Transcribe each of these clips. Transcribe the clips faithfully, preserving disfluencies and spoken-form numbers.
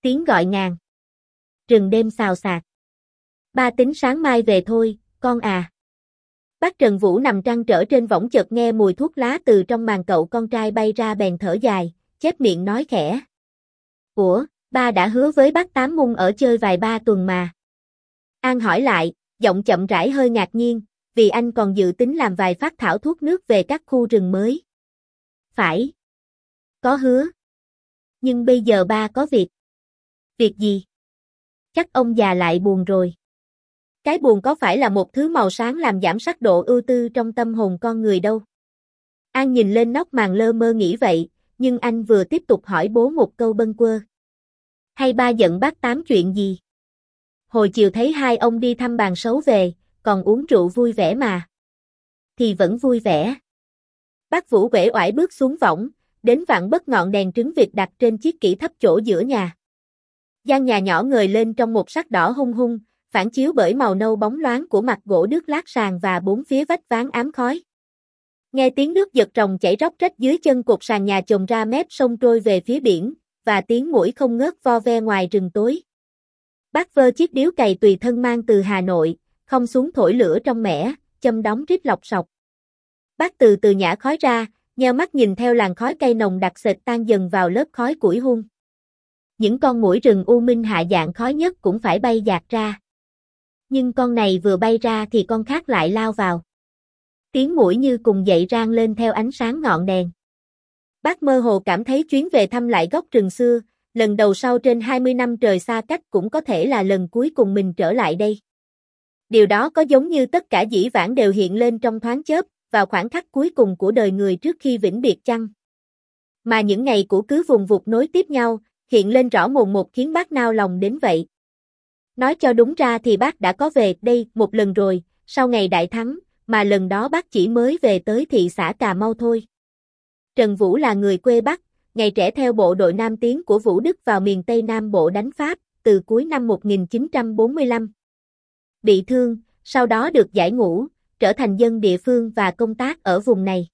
Tiếng gọi ngàn. Rừng đêm xào xạc. Ba tính sáng mai về thôi, con à. Bác Trần Vũ nằm trăn trở trên võng chợt nghe mùi thuốc lá từ trong màn cậu con trai bay ra bèn thở dài, chép miệng nói khẽ. Ủa, ba đã hứa với bác Tám Mung ở chơi vài ba tuần mà. An hỏi lại, giọng chậm rãi hơi ngạc nhiên, vì anh còn dự tính làm vài phát thảo thuốc nước về các khu rừng mới. Phải. Có hứa. Nhưng bây giờ ba có việc. Việc gì? Chắc ông già lại buồn rồi. Cái buồn có phải là một thứ màu sáng làm giảm sắc độ ưu tư trong tâm hồn con người đâu. An nhìn lên nóc màn lơ mơ nghĩ vậy, nhưng anh vừa tiếp tục hỏi bố một câu bâng quơ. Hay ba giận bác Tám chuyện gì? Hồi chiều thấy hai ông đi thăm bàn sấu về, còn uống rượu vui vẻ mà. Thì vẫn vui vẻ. Bác Vũ uể oải bước xuống võng, đến vặn bất ngọn đèn trứng vịt đặt trên chiếc kỷ thấp chỗ giữa nhà. Gian nhà nhỏ ngời lên trong một sắc đỏ hung hung, phản chiếu bởi màu nâu bóng loáng của mặt gỗ đước lát sàn và bốn phía vách ván ám khói. Nghe tiếng nước giật ròng chảy róc rách dưới chân cột sàn nhà chồng ra mép sông trôi về phía biển, và tiếng muỗi không ngớt vo ve ngoài rừng tối. Bác vơ chiếc điếu cày tùy thân mang từ Hà Nội, không xuống thổi lửa trong mẻ, châm đóng rít lọc sọc. Bác từ từ nhả khói ra, nheo mắt nhìn theo làn khói cây nồng đặc sệt tan dần vào lớp khói củi hun. Những con muỗi rừng u minh hạ dạng khói nhất cũng phải bay dạt ra. Nhưng con này vừa bay ra thì con khác lại lao vào. Tiếng muỗi như cùng dậy rang lên theo ánh sáng ngọn đèn. Bác mơ hồ cảm thấy chuyến về thăm lại góc rừng xưa, lần đầu sau trên hai mươi năm trời xa cách cũng có thể là lần cuối cùng mình trở lại đây. Điều đó có giống như tất cả dĩ vãng đều hiện lên trong thoáng chớp, vào khoảnh khắc cuối cùng của đời người trước khi vĩnh biệt chăng? Mà những ngày cũ cứ vùng vụt nối tiếp nhau, hiện lên rõ mồn một khiến bác nao lòng đến vậy. Nói cho đúng ra thì bác đã có về đây một lần rồi, sau ngày đại thắng, mà lần đó bác chỉ mới về tới thị xã Cà Mau thôi. Trần Vũ là người quê Bắc, ngày trẻ theo bộ đội Nam Tiến của Vũ Đức vào miền Tây Nam Bộ đánh Pháp, từ cuối năm một nghìn chín trăm bốn mươi lăm. Bị thương, sau đó được giải ngũ, trở thành dân địa phương và công tác ở vùng này.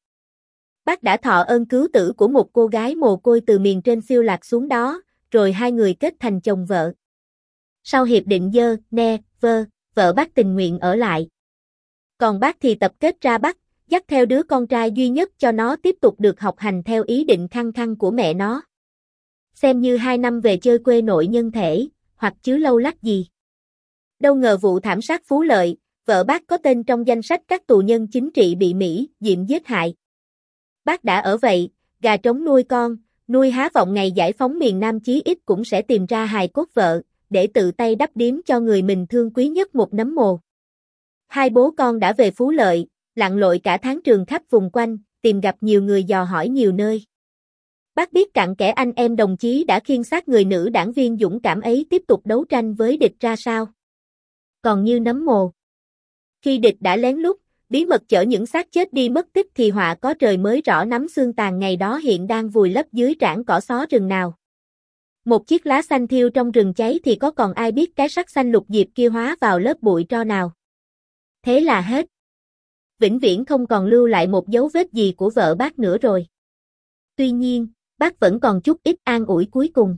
Bác đã thọ ơn cứu tử của một cô gái mồ côi từ miền trên siêu lạc xuống đó, rồi hai người kết thành chồng vợ. Sau hiệp định Geneva, vợ bác tình nguyện ở lại. Còn bác thì tập kết ra Bắc, dắt theo đứa con trai duy nhất cho nó tiếp tục được học hành theo ý định khăng khăng của mẹ nó. Xem như hai năm về chơi quê nội nhân thể, hoặc chứ lâu lắc gì. Đâu ngờ vụ thảm sát Phú Lợi, vợ bác có tên trong danh sách các tù nhân chính trị bị Mỹ, Diệm giết hại. Bác đã ở vậy, gà trống nuôi con, nuôi há vọng ngày giải phóng miền Nam chí ít cũng sẽ tìm ra hài cốt vợ, để tự tay đắp điếm cho người mình thương quý nhất một nấm mồ. Hai bố con đã về Phú Lợi, lặn lội cả tháng trường khắp vùng quanh, tìm gặp nhiều người dò hỏi nhiều nơi. Bác biết cặn kẽ anh em đồng chí đã khiêng xác người nữ đảng viên dũng cảm ấy tiếp tục đấu tranh với địch ra sao. Còn như nấm mồ. Khi địch đã lén lút, bí mật chở những xác chết đi mất tích thì họa có trời mới rõ nắm xương tàn ngày đó hiện đang vùi lấp dưới trảng cỏ xó rừng nào. Một chiếc lá xanh thiêu trong rừng cháy thì có còn ai biết cái sắc xanh lục diệp kia hóa vào lớp bụi tro nào. Thế là hết. Vĩnh viễn không còn lưu lại một dấu vết gì của vợ bác nữa rồi. Tuy nhiên, bác vẫn còn chút ít an ủi cuối cùng.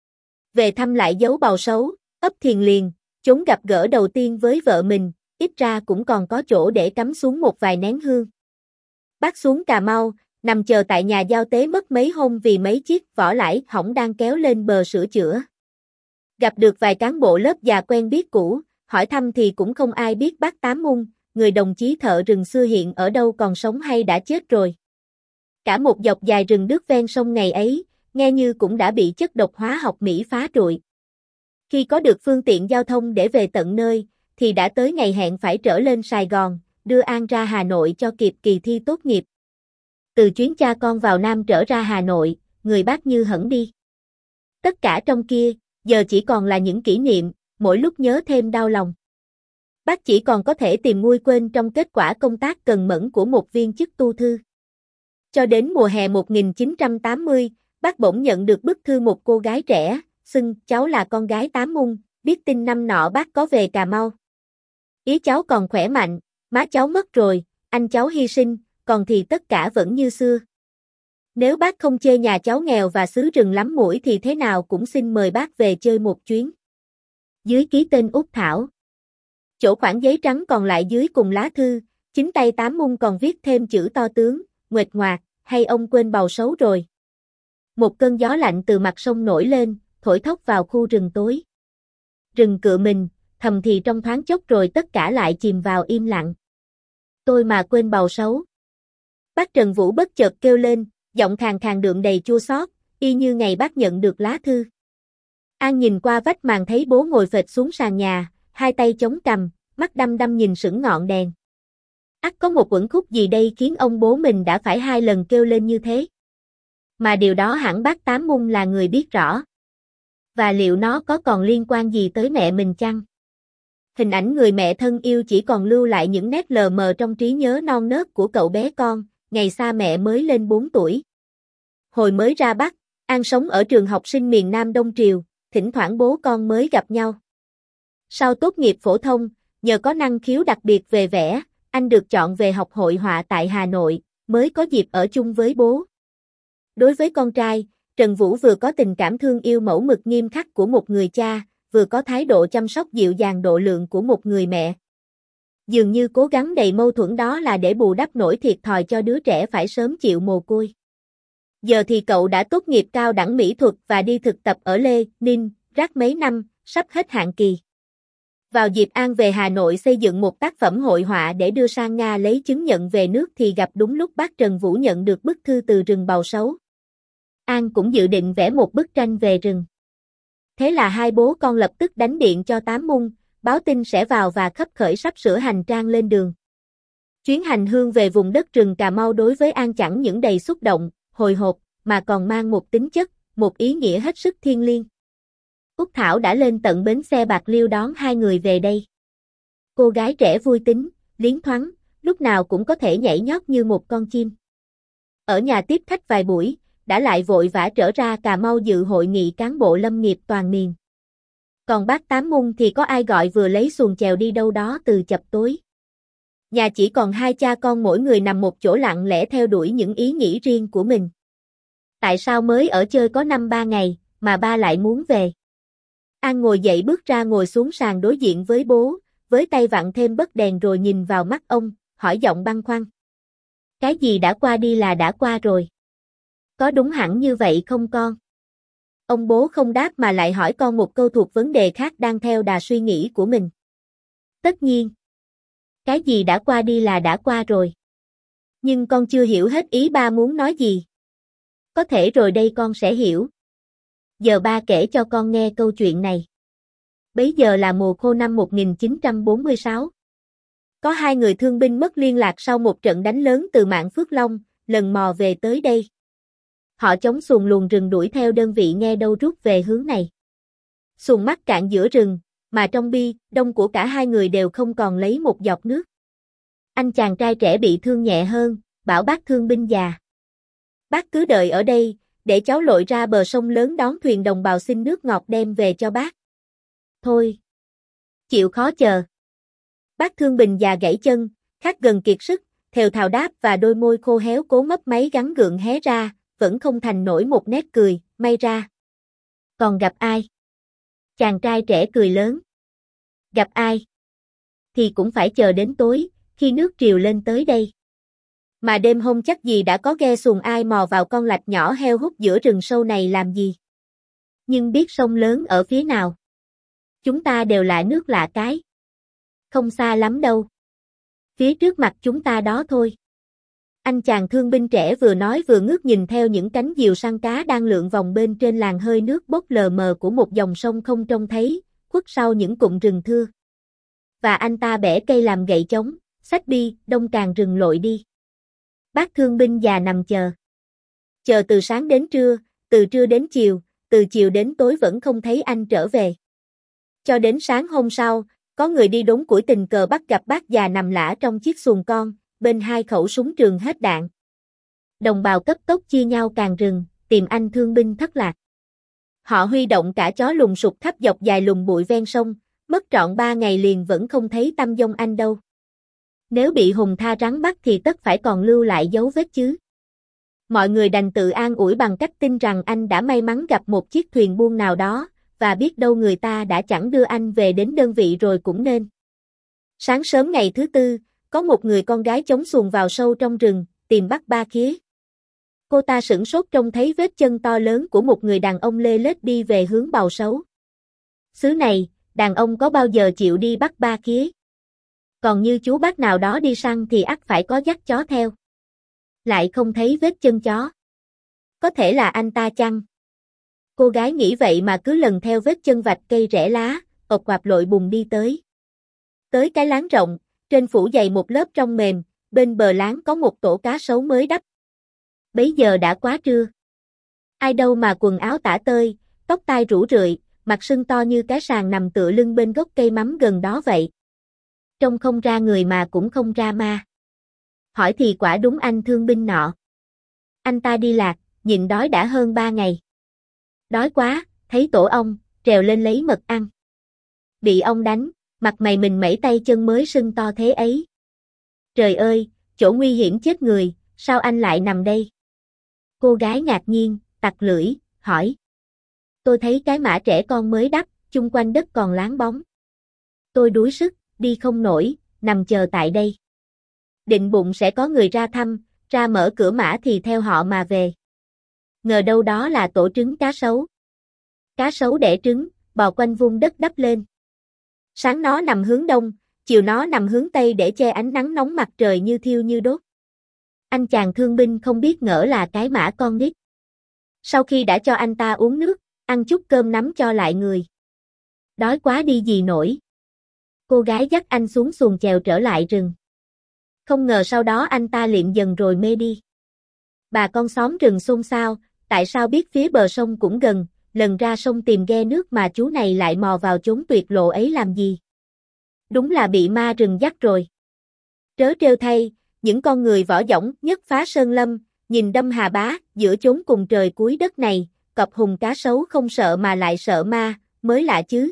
Về thăm lại dấu bào sấu, ấp Thiền Liền, chốn gặp gỡ đầu tiên với vợ mình, ít ra cũng còn có chỗ để cắm xuống một vài nén hương. Bác xuống Cà Mau, nằm chờ tại nhà giao tế mất mấy hôm vì mấy chiếc vỏ lãi hỏng đang kéo lên bờ sửa chữa. Gặp được vài cán bộ lớp già quen biết cũ, hỏi thăm thì cũng không ai biết bác Tám Mung, người đồng chí thợ rừng xưa hiện ở đâu còn sống hay đã chết rồi. Cả một dọc dài rừng đước ven sông ngày ấy, nghe như cũng đã bị chất độc hóa học Mỹ phá trụi. Khi có được phương tiện giao thông để về tận nơi, thì đã tới ngày hẹn phải trở lên Sài Gòn, đưa An ra Hà Nội cho kịp kỳ thi tốt nghiệp. Từ chuyến cha con vào Nam trở ra Hà Nội, người bác như hẳn đi. Tất cả trong kia, giờ chỉ còn là những kỷ niệm, mỗi lúc nhớ thêm đau lòng. Bác chỉ còn có thể tìm nguôi quên trong kết quả công tác cần mẫn của một viên chức tu thư. Cho đến mùa hè một nghìn chín trăm tám mươi, bác bỗng nhận được bức thư một cô gái trẻ, xưng cháu là con gái Tám Mung, biết tin năm nọ bác có về Cà Mau. Ý cháu còn khỏe mạnh, má cháu mất rồi, anh cháu hy sinh, còn thì tất cả vẫn như xưa. Nếu bác không chê nhà cháu nghèo và xứ rừng lắm mũi thì thế nào cũng xin mời bác về chơi một chuyến. Dưới ký tên Út Thảo. Chỗ khoảng giấy trắng còn lại dưới cùng lá thư, chính tay Tám Mung còn viết thêm chữ to tướng, nguệch ngoạc, hay ông quên bầu xấu rồi. Một cơn gió lạnh từ mặt sông nổi lên, thổi thốc vào khu rừng tối. Rừng cựa mình, thầm thì trong thoáng chốc rồi tất cả lại chìm vào im lặng. Tôi mà quên bầu xấu. Bác Trần Vũ bất chợt kêu lên, giọng khàn khàn đượm đầy chua xót, y như ngày bác nhận được lá thư. An nhìn qua vách màn thấy bố ngồi phệt xuống sàn nhà, hai tay chống cằm, mắt đăm đăm nhìn sững ngọn đèn. Ắt có một uẩn khúc gì đây khiến ông bố mình đã phải hai lần kêu lên như thế. Mà điều đó hẳn bác Tám Mung là người biết rõ. Và liệu nó có còn liên quan gì tới mẹ mình chăng? Hình ảnh người mẹ thân yêu chỉ còn lưu lại những nét lờ mờ trong trí nhớ non nớt của cậu bé con, ngày xa mẹ mới lên bốn tuổi. Hồi mới ra Bắc, An sống ở trường học sinh miền Nam Đông Triều, thỉnh thoảng bố con mới gặp nhau. Sau tốt nghiệp phổ thông, nhờ có năng khiếu đặc biệt về vẽ, anh được chọn về học hội họa tại Hà Nội, mới có dịp ở chung với bố. Đối với con trai, Trần Vũ vừa có tình cảm thương yêu mẫu mực nghiêm khắc của một người cha, vừa có thái độ chăm sóc dịu dàng độ lượng của một người mẹ. Dường như cố gắng đầy mâu thuẫn đó là để bù đắp nỗi thiệt thòi cho đứa trẻ phải sớm chịu mồ côi. Giờ thì cậu đã tốt nghiệp cao đẳng mỹ thuật và đi thực tập ở Lê, Ninh, Rác mấy năm, sắp hết hạn kỳ. Vào dịp An về Hà Nội xây dựng một tác phẩm hội họa để đưa sang Nga lấy chứng nhận về nước thì gặp đúng lúc bác Trần Vũ nhận được bức thư từ rừng bầu xấu. An cũng dự định vẽ một bức tranh về rừng. Thế là hai bố con lập tức đánh điện cho Tám Mung, báo tin sẽ vào và khấp khởi sắp sửa hành trang lên đường. Chuyến hành hương về vùng đất rừng Cà Mau đối với An chẳng những đầy xúc động, hồi hộp, mà còn mang một tính chất, một ý nghĩa hết sức thiêng liêng. Út Thảo đã lên tận bến xe Bạc Liêu đón hai người về đây. Cô gái trẻ vui tính, liến thoáng, lúc nào cũng có thể nhảy nhót như một con chim. Ở nhà tiếp khách vài buổi, đã lại vội vã trở ra Cà Mau dự hội nghị cán bộ lâm nghiệp toàn miền. Còn bác Tám Mung thì có ai gọi vừa lấy xuồng chèo đi đâu đó từ chập tối. Nhà chỉ còn hai cha con mỗi người nằm một chỗ lặng lẽ theo đuổi những ý nghĩ riêng của mình. Tại sao mới ở chơi có năm ba ngày, mà ba lại muốn về? An ngồi dậy bước ra ngồi xuống sàn đối diện với bố, với tay vặn thêm bấc đèn rồi nhìn vào mắt ông, hỏi giọng băn khoăn. Cái gì đã qua đi là đã qua rồi. Có đúng hẳn như vậy không con? Ông bố không đáp mà lại hỏi con một câu thuộc vấn đề khác đang theo đà suy nghĩ của mình. Tất nhiên. Cái gì đã qua đi là đã qua rồi. Nhưng con chưa hiểu hết ý ba muốn nói gì. Có thể rồi đây con sẽ hiểu. Giờ ba kể cho con nghe câu chuyện này. Bấy giờ là mùa khô năm một nghìn chín trăm bốn mươi sáu. Có hai người thương binh mất liên lạc sau một trận đánh lớn từ Mạn Phước Long, lần mò về tới đây. Họ chống xuồng luồn rừng đuổi theo đơn vị nghe đâu rút về hướng này. Xuồng mắc cạn giữa rừng, mà trong bi, đông của cả hai người đều không còn lấy một giọt nước. Anh chàng trai trẻ bị thương nhẹ hơn, bảo bác thương binh già. Bác cứ đợi ở đây, để cháu lội ra bờ sông lớn đón thuyền đồng bào xin nước ngọt đem về cho bác. Thôi. Chịu khó chờ. Bác thương binh già gãy chân, khát gần kiệt sức, thều thào đáp và đôi môi khô héo cố mấp máy gắng gượng hé ra, vẫn không thành nổi một nét cười, may ra. Còn gặp ai? Chàng trai trẻ cười lớn. Gặp ai? Thì cũng phải chờ đến tối, khi nước triều lên tới đây. Mà đêm hôm chắc gì đã có ghe xuồng ai mò vào con lạch nhỏ heo hút giữa rừng sâu này làm gì. Nhưng biết sông lớn ở phía nào. Chúng ta đều là nước lạ cái. Không xa lắm đâu. Phía trước mặt chúng ta đó thôi. Anh chàng thương binh trẻ vừa nói vừa ngước nhìn theo những cánh diều săn cá đang lượn vòng bên trên làn hơi nước bốc lờ mờ của một dòng sông không trông thấy, khuất sau những cụm rừng thưa. Và anh ta bẻ cây làm gậy chống, xách bi, đông càng rừng lội đi. Bác thương binh già nằm chờ. Chờ từ sáng đến trưa, từ trưa đến chiều, từ chiều đến tối vẫn không thấy anh trở về. Cho đến sáng hôm sau, có người đi đốn củi tình cờ bắt gặp bác già nằm lả trong chiếc xuồng con, bên hai khẩu súng trường hết đạn. Đồng bào cấp tốc chia nhau càng rừng, tìm anh thương binh thất lạc. Họ huy động cả chó lùng sục khắp dọc dài lùm bụi ven sông, mất trọn ba ngày liền vẫn không thấy tăm dông anh đâu. Nếu bị hùng tha rắn bắt thì tất phải còn lưu lại dấu vết chứ. Mọi người đành tự an ủi bằng cách tin rằng anh đã may mắn gặp một chiếc thuyền buôn nào đó, và biết đâu người ta đã chẳng đưa anh về đến đơn vị rồi cũng nên. Sáng sớm ngày thứ tư, có một người con gái chống xuồng vào sâu trong rừng, tìm bắt ba khía. Cô ta sửng sốt trông thấy vết chân to lớn của một người đàn ông lê lết đi về hướng bào sấu. Xứ này, đàn ông có bao giờ chịu đi bắt ba khía? Còn như chú bác nào đó đi săn thì ắt phải có dắt chó theo. Lại không thấy vết chân chó. Có thể là anh ta chăng? Cô gái nghĩ vậy mà cứ lần theo vết chân vạch cây rẽ lá, ộc quạp lội bùn đi tới. Tới cái láng rộng, trên phủ dày một lớp trong mềm, bên bờ láng có một tổ cá sấu mới đắp. Bấy giờ đã quá trưa. Ai đâu mà quần áo tả tơi, tóc tai rủ rượi, mặt sưng to như cái sàng nằm tựa lưng bên gốc cây mắm gần đó vậy. Trông không ra người mà cũng không ra ma. Hỏi thì quả đúng anh thương binh nọ. Anh ta đi lạc, nhịn đói đã hơn ba ngày. Đói quá, thấy tổ ong, trèo lên lấy mật ăn. Bị ong đánh, mặt mày mình mẩy tay chân mới sưng to thế ấy. Trời ơi, chỗ nguy hiểm chết người, sao anh lại nằm đây? Cô gái ngạc nhiên, tặc lưỡi, hỏi. Tôi thấy cái mả trẻ con mới đắp, chung quanh đất còn láng bóng. Tôi đuối sức, đi không nổi, nằm chờ tại đây. Định bụng sẽ có người ra thăm, ra mở cửa mả thì theo họ mà về. Ngờ đâu đó là tổ trứng cá sấu. Cá sấu đẻ trứng, bò quanh vung đất đắp lên. Sáng nó nằm hướng đông, chiều nó nằm hướng tây để che ánh nắng nóng mặt trời như thiêu như đốt. Anh chàng thương binh không biết ngỡ là cái mả con nít. Sau khi đã cho anh ta uống nước, ăn chút cơm nắm cho lại người. Đói quá đi gì nổi. Cô gái dắt anh xuống xuồng chèo trở lại rừng. Không ngờ sau đó anh ta liệm dần rồi mê đi. Bà con xóm rừng xôn xao, tại sao biết phía bờ sông cũng gần, lần ra sông tìm ghe nước mà chú này lại mò vào chốn tuyệt lộ ấy làm gì? Đúng là bị ma rừng dắt rồi. Trớ trêu thay, những con người võ dõng nhất phá sơn lâm, nhìn đâm hà bá, giữa chốn cùng trời cuối đất này, cọp hùng cá sấu không sợ mà lại sợ ma, mới lạ chứ.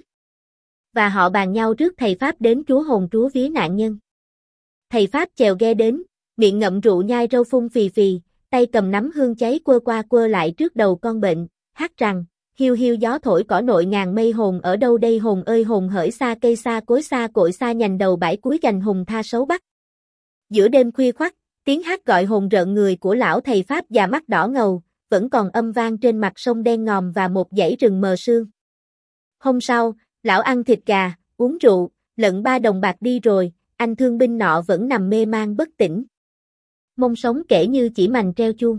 Và họ bàn nhau rước thầy Pháp đến trúa hồn trúa vía nạn nhân. Thầy Pháp chèo ghe đến, miệng ngậm rượu nhai râu phun phì phì, tay cầm nắm hương cháy quơ qua quơ lại trước đầu con bệnh, hát rằng, hiu hiu gió thổi cỏ nội ngàn mây hồn ở đâu đây hồn ơi hồn hỡi xa cây xa cối xa cội xa nhành đầu bãi cuối gành hùng tha sấu bắt. Giữa đêm khuya khoắt, tiếng hát gọi hồn rợn người của lão thầy Pháp già mắt đỏ ngầu, vẫn còn âm vang trên mặt sông đen ngòm và một dãy rừng mờ sương. Hôm sau, lão ăn thịt gà, uống rượu, lận ba đồng bạc đi rồi, anh thương binh nọ vẫn nằm mê man bất tỉnh. Mông sống kể như chỉ mành treo chuông.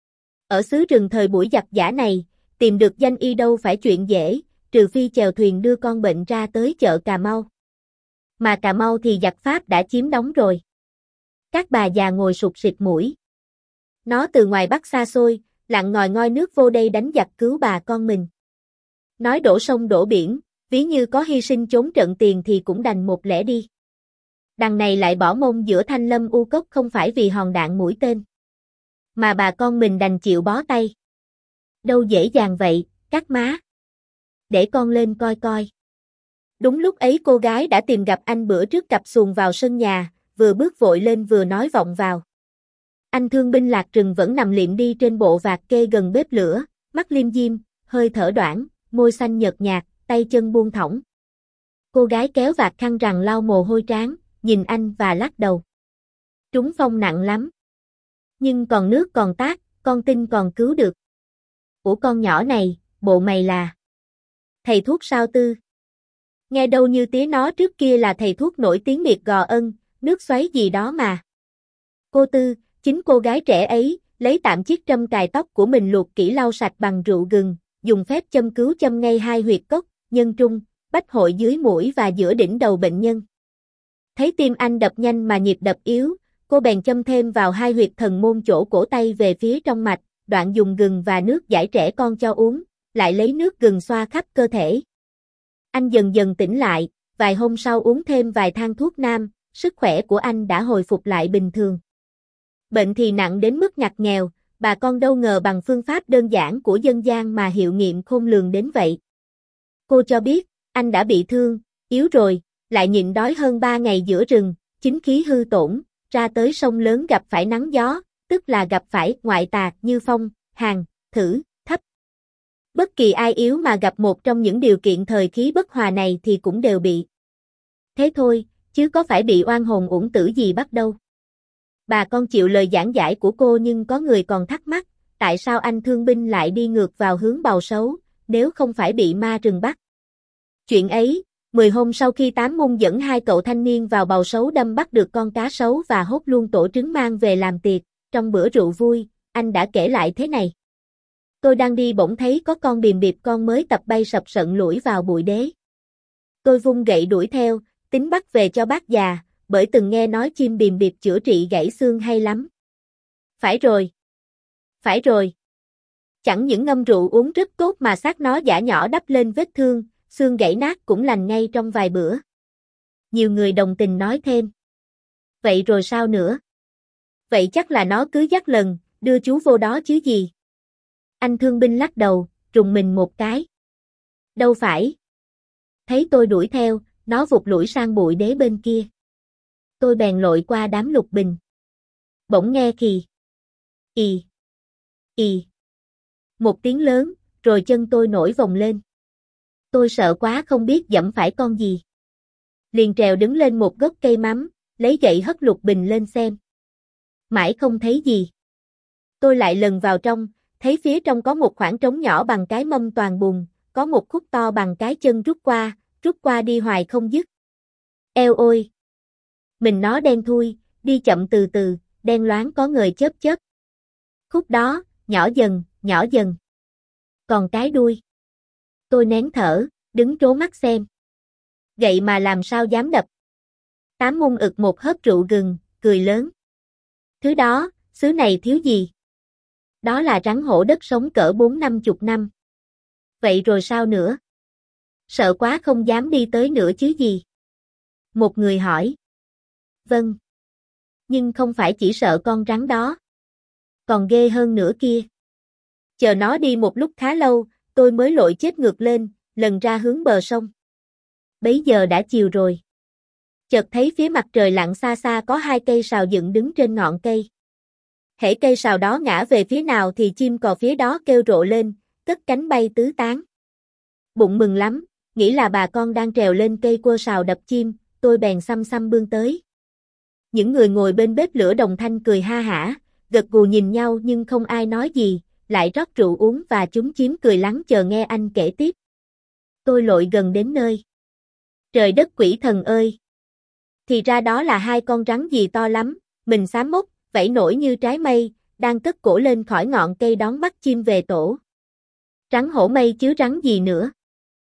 Ở xứ rừng thời buổi giặc giã này, tìm được danh y đâu phải chuyện dễ, trừ phi chèo thuyền đưa con bệnh ra tới chợ Cà Mau. Mà Cà Mau thì giặc Pháp đã chiếm đóng rồi. Các bà già ngồi sụt sịt mũi. Nó từ ngoài Bắc xa xôi, lặn ngòi ngoi nước vô đây đánh giặc cứu bà con mình. Nói đổ sông đổ biển, ví như có hy sinh trốn trận tiền thì cũng đành một lẽ đi. Đằng này lại bỏ mông giữa thanh lâm u cốc không phải vì hòn đạn mũi tên. Mà bà con mình đành chịu bó tay. Đâu dễ dàng vậy, các má. Để con lên coi coi. Đúng lúc ấy cô gái đã tìm gặp anh bữa trước cặp xuồng vào sân nhà, vừa bước vội lên vừa nói vọng vào. Anh thương binh lạc rừng vẫn nằm liệm đi trên bộ vạc kê gần bếp lửa, mắt liêm diêm, hơi thở đoản, môi xanh nhợt nhạt, tay chân buông thõng. Cô gái kéo vạt khăn rằng lau mồ hôi trán, nhìn anh và lắc đầu. Trúng phong nặng lắm. Nhưng còn nước còn tát, con tin còn cứu được. Ủa con nhỏ này, bộ mày là thầy thuốc sao Tư? Nghe đâu như tía nó trước kia là thầy thuốc nổi tiếng miệt Gò Ân, nước xoáy gì đó mà. Cô Tư, chính cô gái trẻ ấy, lấy tạm chiếc trâm cài tóc của mình luộc kỹ lau sạch bằng rượu gừng, dùng phép châm cứu châm ngay hai huyệt cốc, nhân trung, bách hội dưới mũi và giữa đỉnh đầu bệnh nhân. Thấy tim anh đập nhanh mà nhịp đập yếu, cô bèn châm thêm vào hai huyệt thần môn chỗ cổ tay về phía trong mạch, đoạn dùng gừng và nước giải trẻ con cho uống, lại lấy nước gừng xoa khắp cơ thể. Anh dần dần tỉnh lại, vài hôm sau uống thêm vài thang thuốc nam, sức khỏe của anh đã hồi phục lại bình thường. Bệnh thì nặng đến mức ngặt nghèo, bà con đâu ngờ bằng phương pháp đơn giản của dân gian mà hiệu nghiệm khôn lường đến vậy. Cô cho biết, anh đã bị thương, yếu rồi, lại nhịn đói hơn ba ngày giữa rừng, chính khí hư tổn, ra tới sông lớn gặp phải nắng gió, tức là gặp phải ngoại tà như phong, hàn, thử, thấp. Bất kỳ ai yếu mà gặp một trong những điều kiện thời khí bất hòa này thì cũng đều bị. Thế thôi, chứ có phải bị oan hồn uổng tử gì bắt đâu. Bà con chịu lời giảng giải của cô nhưng có người còn thắc mắc, tại sao anh thương binh lại đi ngược vào hướng bào sấu, nếu không phải bị ma rừng bắt. Chuyện ấy, mười hôm sau khi Tám Môn dẫn hai cậu thanh niên vào bào sấu đâm bắt được con cá sấu và hốt luôn tổ trứng mang về làm tiệc, trong bữa rượu vui, anh đã kể lại thế này. Tôi đang đi bỗng thấy có con bìm bịp con mới tập bay sập sận lủi vào bụi đế. Tôi vung gậy đuổi theo, tính bắt về cho bác già, bởi từng nghe nói chim bìm bịp chữa trị gãy xương hay lắm. Phải rồi. Phải rồi. Chẳng những ngâm rượu uống rất tốt mà xác nó giả nhỏ đắp lên vết thương, xương gãy nát cũng lành ngay trong vài bữa. Nhiều người đồng tình nói thêm. Vậy rồi sao nữa? Vậy chắc là nó cứ dắt lần, đưa chú vô đó chứ gì? Anh thương binh lắc đầu, rùng mình một cái. Đâu phải. Thấy tôi đuổi theo, nó vụt lủi sang bụi đế bên kia. Tôi bèn lội qua đám lục bình. Bỗng nghe khì. Ì. Ì. Một tiếng lớn, rồi chân tôi nổi vòng lên. Tôi sợ quá không biết dẫm phải con gì. Liền trèo đứng lên một gốc cây mắm, lấy gậy hất lục bình lên xem. Mãi không thấy gì. Tôi lại lần vào trong, thấy phía trong có một khoảng trống nhỏ bằng cái mâm toàn bùn, có một khúc to bằng cái chân rút qua, rút qua đi hoài không dứt. Eo ôi! Mình nó đen thui, đi chậm từ từ, đen loáng có ngời chớp chớp. Khúc đó, nhỏ dần, nhỏ dần. Còn cái đuôi. Tôi nén thở, đứng trố mắt xem. Gậy mà làm sao dám đập. Tám Môn ực một hớp rượu gừng, cười lớn. Thứ đó, xứ này thiếu gì? Đó là rắn hổ đất sống cỡ bốn năm chục năm. Vậy rồi sao nữa? Sợ quá không dám đi tới nữa chứ gì? Một người hỏi. Vâng. Nhưng không phải chỉ sợ con rắn đó. Còn ghê hơn nữa kia. Chờ nó đi một lúc khá lâu, tôi mới lội chết ngược lên, lần ra hướng bờ sông. Bấy giờ đã chiều rồi. Chợt thấy phía mặt trời lặn xa xa có hai cây sào dựng đứng trên ngọn cây. Hễ cây sào đó ngã về phía nào thì chim cò phía đó kêu rộ lên, cất cánh bay tứ tán. Bụng mừng lắm, nghĩ là bà con đang trèo lên cây quơ sào đập chim, tôi bèn xăm xăm bươn tới. Những người ngồi bên bếp lửa đồng thanh cười ha hả, gật gù nhìn nhau nhưng không ai nói gì, lại rót rượu uống và chúng chiếm cười lắng chờ nghe anh kể tiếp. Tôi lội gần đến nơi. Trời đất quỷ thần ơi! Thì ra đó là hai con rắn gì to lắm, mình xám mốc, vẫy nổi như trái mây, đang cất cổ lên khỏi ngọn cây đón bắt chim về tổ. Rắn hổ mây chứ rắn gì nữa?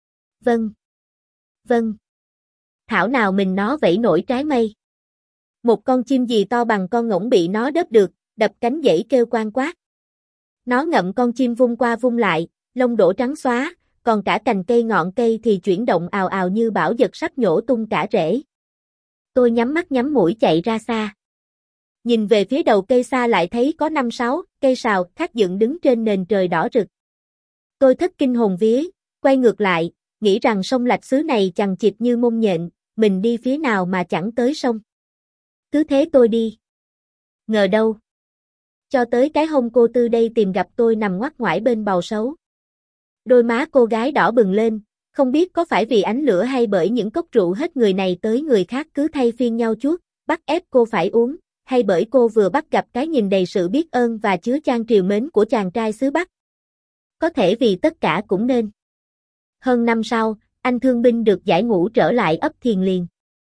Vâng. Vâng. Thảo nào mình nó vẫy nổi trái mây. Một con chim gì to bằng con ngỗng bị nó đớp được, đập cánh dãy kêu quang quát. Nó ngậm con chim vung qua vung lại, lông đổ trắng xóa, còn cả cành cây ngọn cây thì chuyển động ào ào như bão giật sắp nhổ tung cả rễ. Tôi nhắm mắt nhắm mũi chạy ra xa. Nhìn về phía đầu cây xa lại thấy có năm sáu cây sào khác dựng đứng trên nền trời đỏ rực. Tôi thất kinh hồn vía, quay ngược lại, nghĩ rằng sông Lạch xứ này chằng chịt như mông nhện, mình đi phía nào mà chẳng tới sông. Cứ thế tôi đi. Ngờ đâu. Cho tới cái hôm cô Tư đây tìm gặp tôi nằm ngoắt ngoải bên bào sấu. Đôi má cô gái đỏ bừng lên, không biết có phải vì ánh lửa hay bởi những cốc rượu hết người này tới người khác cứ thay phiên nhau chuốt, bắt ép cô phải uống, hay bởi cô vừa bắt gặp cái nhìn đầy sự biết ơn và chứa chan triều mến của chàng trai xứ Bắc. Có thể vì tất cả cũng nên. Hơn năm sau, anh thương binh được giải ngũ trở lại ấp Thiền Liền.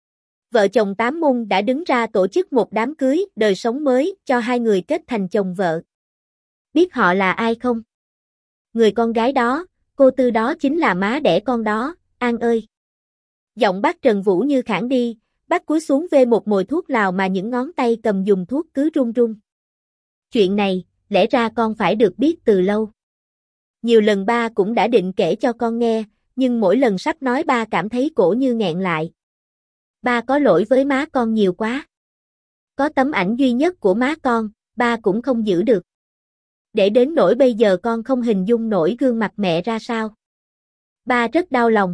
Vợ chồng Tám Môn đã đứng ra tổ chức một đám cưới đời sống mới cho hai người kết thành chồng vợ. Biết họ là ai không? Người con gái đó, cô Tư đó chính là má đẻ con đó, An ơi. Giọng bác Trần Vũ như khản đi, bác cúi xuống vê một mồi thuốc lào mà những ngón tay cầm dùng thuốc cứ run run. Chuyện này, lẽ ra con phải được biết từ lâu. Nhiều lần ba cũng đã định kể cho con nghe, nhưng mỗi lần sắp nói ba cảm thấy cổ như nghẹn lại. Ba có lỗi với má con nhiều quá. Có tấm ảnh duy nhất của má con, ba cũng không giữ được. Để đến nỗi bây giờ con không hình dung nổi gương mặt mẹ ra sao. Ba rất đau lòng.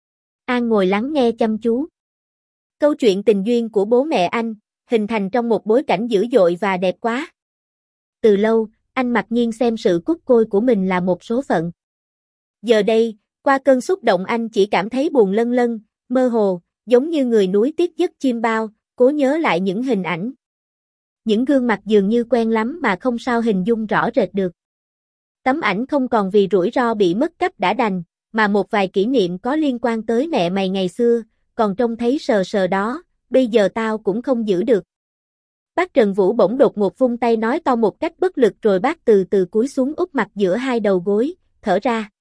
An ngồi lắng nghe chăm chú. Câu chuyện tình duyên của bố mẹ anh, hình thành trong một bối cảnh dữ dội và đẹp quá. Từ lâu, anh mặc nhiên xem sự cút côi của mình là một số phận. Giờ đây, qua cơn xúc động anh chỉ cảm thấy buồn lân lân, mơ hồ, giống như người núi tiếc giấc chim bao, cố nhớ lại những hình ảnh. Những gương mặt dường như quen lắm mà không sao hình dung rõ rệt được. Tấm ảnh không còn vì rủi ro bị mất cắp đã đành, mà một vài kỷ niệm có liên quan tới mẹ mày ngày xưa, còn trông thấy sờ sờ đó, bây giờ tao cũng không giữ được. Bác Trần Vũ bỗng đột ngột vung tay nói to một cách bất lực rồi bác từ từ cúi xuống úp mặt giữa hai đầu gối, thở ra.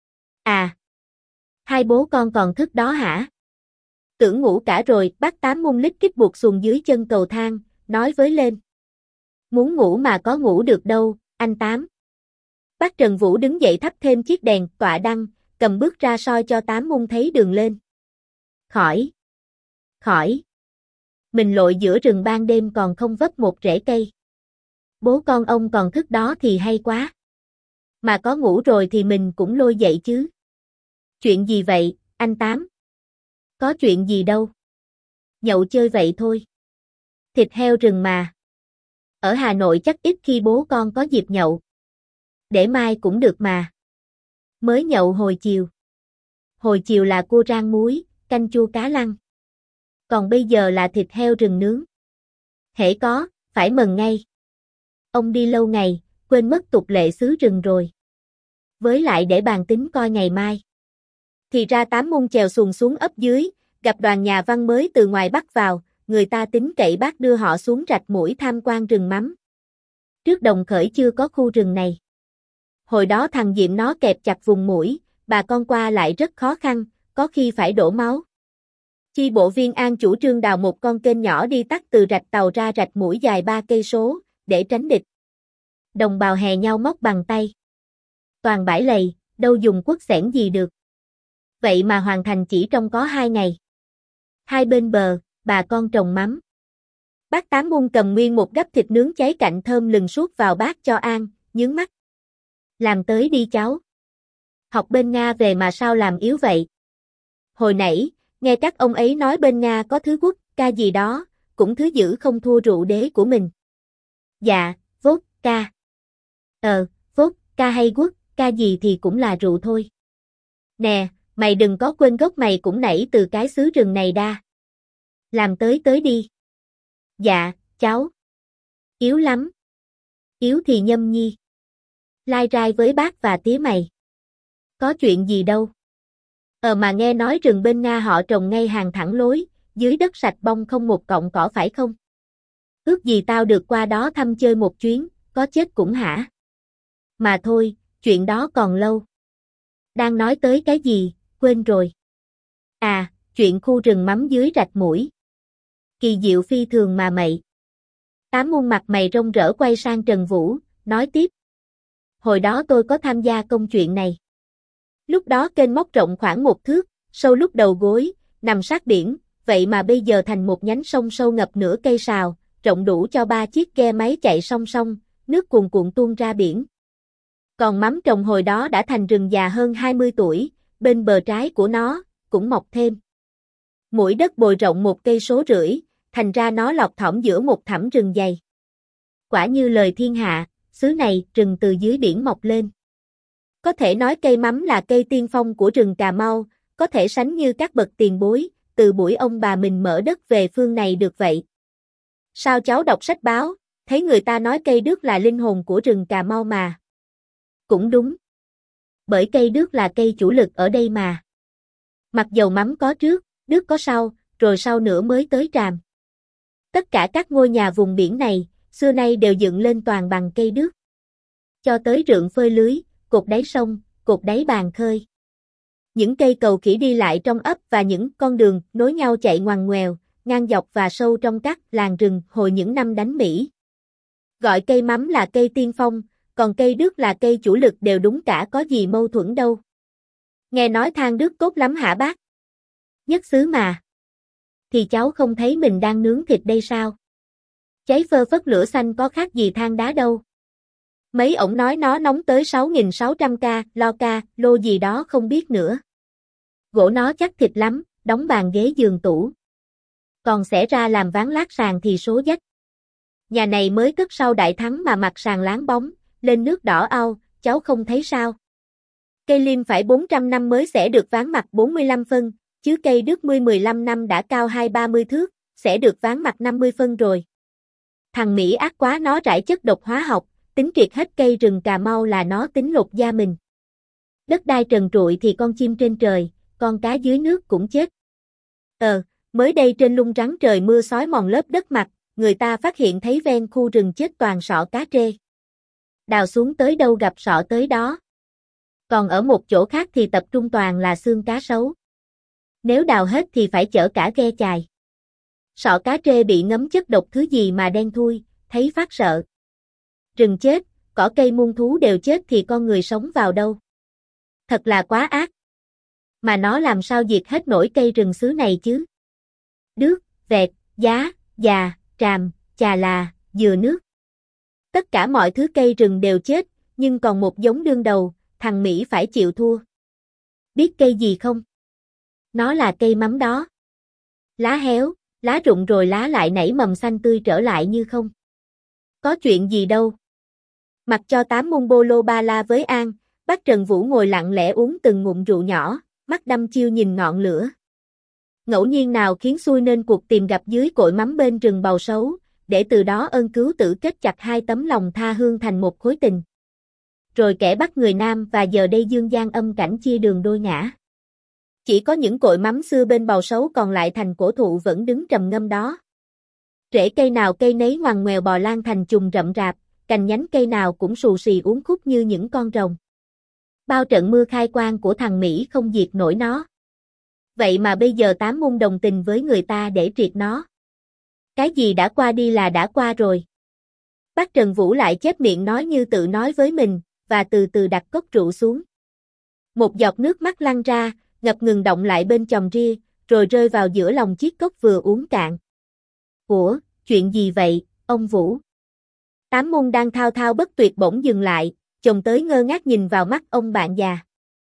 À! Hai bố con còn thức đó hả? Tưởng ngủ cả rồi, bác Tám mung lít kít buộc xuồng dưới chân cầu thang, nói với lên. Muốn ngủ mà có ngủ được đâu, anh Tám. Bác Trần Vũ đứng dậy thắp thêm chiếc đèn tọa đăng, cầm bước ra soi cho Tám mung thấy đường lên. Khỏi! Khỏi! Mình lội giữa rừng ban đêm còn không vấp một rễ cây. Bố con ông còn thức đó thì hay quá. Mà có ngủ rồi thì mình cũng lôi dậy chứ. Chuyện gì vậy, anh Tám? Có chuyện gì đâu. Nhậu chơi vậy thôi. Thịt heo rừng mà. Ở Hà Nội chắc ít khi bố con có dịp nhậu. Để mai cũng được mà. Mới nhậu hồi chiều. Hồi chiều là cua rang muối, canh chua cá lăng. Còn bây giờ là thịt heo rừng nướng. Hễ có, phải mừng ngay. Ông đi lâu ngày, quên mất tục lệ xứ rừng rồi. Với lại để bàn tính coi ngày mai. Thì ra Tám mung chèo xuồng xuống ấp dưới, gặp đoàn nhà văn mới từ ngoài Bắc vào, người ta tính cậy bác đưa họ xuống Rạch Mũi tham quan rừng mắm. Trước Đồng Khởi chưa có khu rừng này. Hồi đó thằng Diệm nó kẹp chặt vùng mũi, bà con qua lại rất khó khăn, có khi phải đổ máu. Chi bộ viên An chủ trương đào một con kênh nhỏ đi tắt từ rạch Tàu ra Rạch Mũi dài ba cây số, để tránh địch. Đồng bào hè nhau móc bằng tay. Toàn bãi lầy, đâu dùng cuốc xẻng gì được. Vậy mà hoàn thành chỉ trong có hai ngày. Hai bên bờ, bà con trồng mắm. Bác Tám mung cầm nguyên một gắp thịt nướng cháy cạnh thơm lừng suốt vào bát cho An, nhướng mắt. Làm tới đi cháu. Học bên Nga về mà sao làm yếu vậy? Hồi nãy, nghe các ông ấy nói bên Nga có thứ quốc ca gì đó, cũng thứ dữ không thua rượu đế của mình. Dạ, vodka. Ờ, vodka hay quốc ca gì thì cũng là rượu thôi. Nè, mày đừng có quên gốc mày cũng nảy từ cái xứ rừng này đa. Làm tới tới đi. Dạ, cháu. Yếu lắm. Yếu thì nhâm nhi. Lai rai với bác và tía mày. Có chuyện gì đâu. Ờ mà nghe nói rừng bên Nga họ trồng ngay hàng thẳng lối, dưới đất sạch bông không một cọng cỏ phải không? Ước gì tao được qua đó thăm chơi một chuyến, có chết cũng hả? Mà thôi, chuyện đó còn lâu. Đang nói tới cái gì, quên rồi. À, chuyện khu rừng mắm dưới Rạch Mũi. Kỳ diệu phi thường mà mày. Tám mung mặt mày rông rỡ quay sang Trần Vũ, nói tiếp. Hồi đó tôi có tham gia công chuyện này. Lúc đó kênh móc rộng khoảng một thước, sâu lúc đầu gối, nằm sát biển, vậy mà bây giờ thành một nhánh sông sâu ngập nửa cây sào, rộng đủ cho ba chiếc ghe máy chạy song song, nước cuồn cuộn tuôn ra biển. Còn mắm trồng hồi đó đã thành rừng già hơn hai mươi tuổi, bên bờ trái của nó, cũng mọc thêm. Mỗi đất bồi rộng một cây số rưỡi, thành ra nó lọt thỏm giữa một thẳm rừng dày. Quả như lời thiên hạ, xứ này rừng từ dưới biển mọc lên. Có thể nói cây mắm là cây tiên phong của rừng Cà Mau, có thể sánh như các bậc tiền bối, từ buổi ông bà mình mở đất về phương này được vậy. Sao cháu đọc sách báo, thấy người ta nói cây đước là linh hồn của rừng Cà Mau mà. Cũng đúng. Bởi cây đước là cây chủ lực ở đây mà. Mặc dầu mắm có trước, đước có sau, rồi sau nữa mới tới tràm. Tất cả các ngôi nhà vùng biển này, xưa nay đều dựng lên toàn bằng cây đước. Cho tới rượng phơi lưới, cột đáy sông, cột đáy bàn khơi. Những cây cầu khỉ đi lại trong ấp và những con đường nối nhau chạy ngoằn ngoèo, ngang dọc và sâu trong các làng rừng hồi những năm đánh Mỹ. Gọi cây mắm là cây tiên phong, còn cây đước là cây chủ lực đều đúng cả, có gì mâu thuẫn đâu. Nghe nói than đước tốt lắm hả bác? Nhất xứ mà. Thì cháu không thấy mình đang nướng thịt đây sao? Cháy phơ phất lửa xanh có khác gì than đá đâu. Mấy ổng nói nó nóng tới sáu nghìn sáu trăm ca, lo ca, lô gì đó không biết nữa. Gỗ nó chắc thịt lắm, đóng bàn ghế giường tủ. Còn xẻ ra làm ván lát sàn thì số dách. Nhà này mới cất sau đại thắng mà mặt sàn láng bóng, lên nước đỏ au, cháu không thấy sao? Cây liêm phải bốn trăm năm mới sẽ được ván mặt bốn mươi lăm phân, chứ cây đước mươi mười lăm năm đã cao hai ba mươi thước, sẽ được ván mặt năm mươi phân rồi. Thằng Mỹ ác quá, nó rải chất độc hóa học, tính triệt hết cây rừng Cà Mau là nó tính lột da mình. Đất đai trần trụi thì con chim trên trời, con cá dưới nước cũng chết. Ờ, mới đây trên lung rắn trời mưa xói mòn lớp đất mặt, người ta phát hiện thấy ven khu rừng chết toàn sọ cá trê. Đào xuống tới đâu gặp sọ tới đó. Còn ở một chỗ khác thì tập trung toàn là xương cá sấu. Nếu đào hết thì phải chở cả ghe chài. Sọ cá trê bị ngấm chất độc thứ gì mà đen thui, thấy phát sợ. Rừng chết, cỏ cây muôn thú đều chết thì con người sống vào đâu. Thật là quá ác. Mà nó làm sao diệt hết nổi cây rừng xứ này chứ? Đước, vẹt, giá, già, tràm, chà là, dừa nước. Tất cả mọi thứ cây rừng đều chết, nhưng còn một giống đương đầu, thằng Mỹ phải chịu thua. Biết cây gì không? Nó là cây mắm đó. Lá héo, lá rụng rồi lá lại nảy mầm xanh tươi trở lại như không. Có chuyện gì đâu. Mặc cho tám môn bô lô ba la với An, bác Trần Vũ ngồi lặng lẽ uống từng ngụm rượu nhỏ, mắt đăm chiêu nhìn ngọn lửa. Ngẫu nhiên nào khiến xui nên cuộc tìm gặp dưới cội mắm bên rừng bầu sấu, để từ đó ơn cứu tử kết chặt hai tấm lòng tha hương thành một khối tình. Rồi kẻ bắt người nam và giờ đây dương gian âm cảnh chia đường đôi ngã. Chỉ có những cội mắm xưa bên bầu sấu còn lại thành cổ thụ vẫn đứng trầm ngâm đó. Rễ cây nào cây nấy ngoằn ngoèo bò lan thành chùm rậm rạp, cành nhánh cây nào cũng xù xì uốn khúc như những con rồng. Bao trận mưa khai quang của thằng Mỹ không diệt nổi nó. Vậy mà bây giờ tám môn đồng tình với người ta để triệt nó. Cái gì đã qua đi là đã qua rồi. Bác Trần Vũ lại chép miệng nói như tự nói với mình, và từ từ đặt cốc rượu xuống. Một giọt nước mắt lăn ra, ngập ngừng động lại bên chòm ria, rồi rơi vào giữa lòng chiếc cốc vừa uống cạn. Ủa, chuyện gì vậy, ông Vũ? Tám môn đang thao thao bất tuyệt bỗng dừng lại, chồng tới ngơ ngác nhìn vào mắt ông bạn già.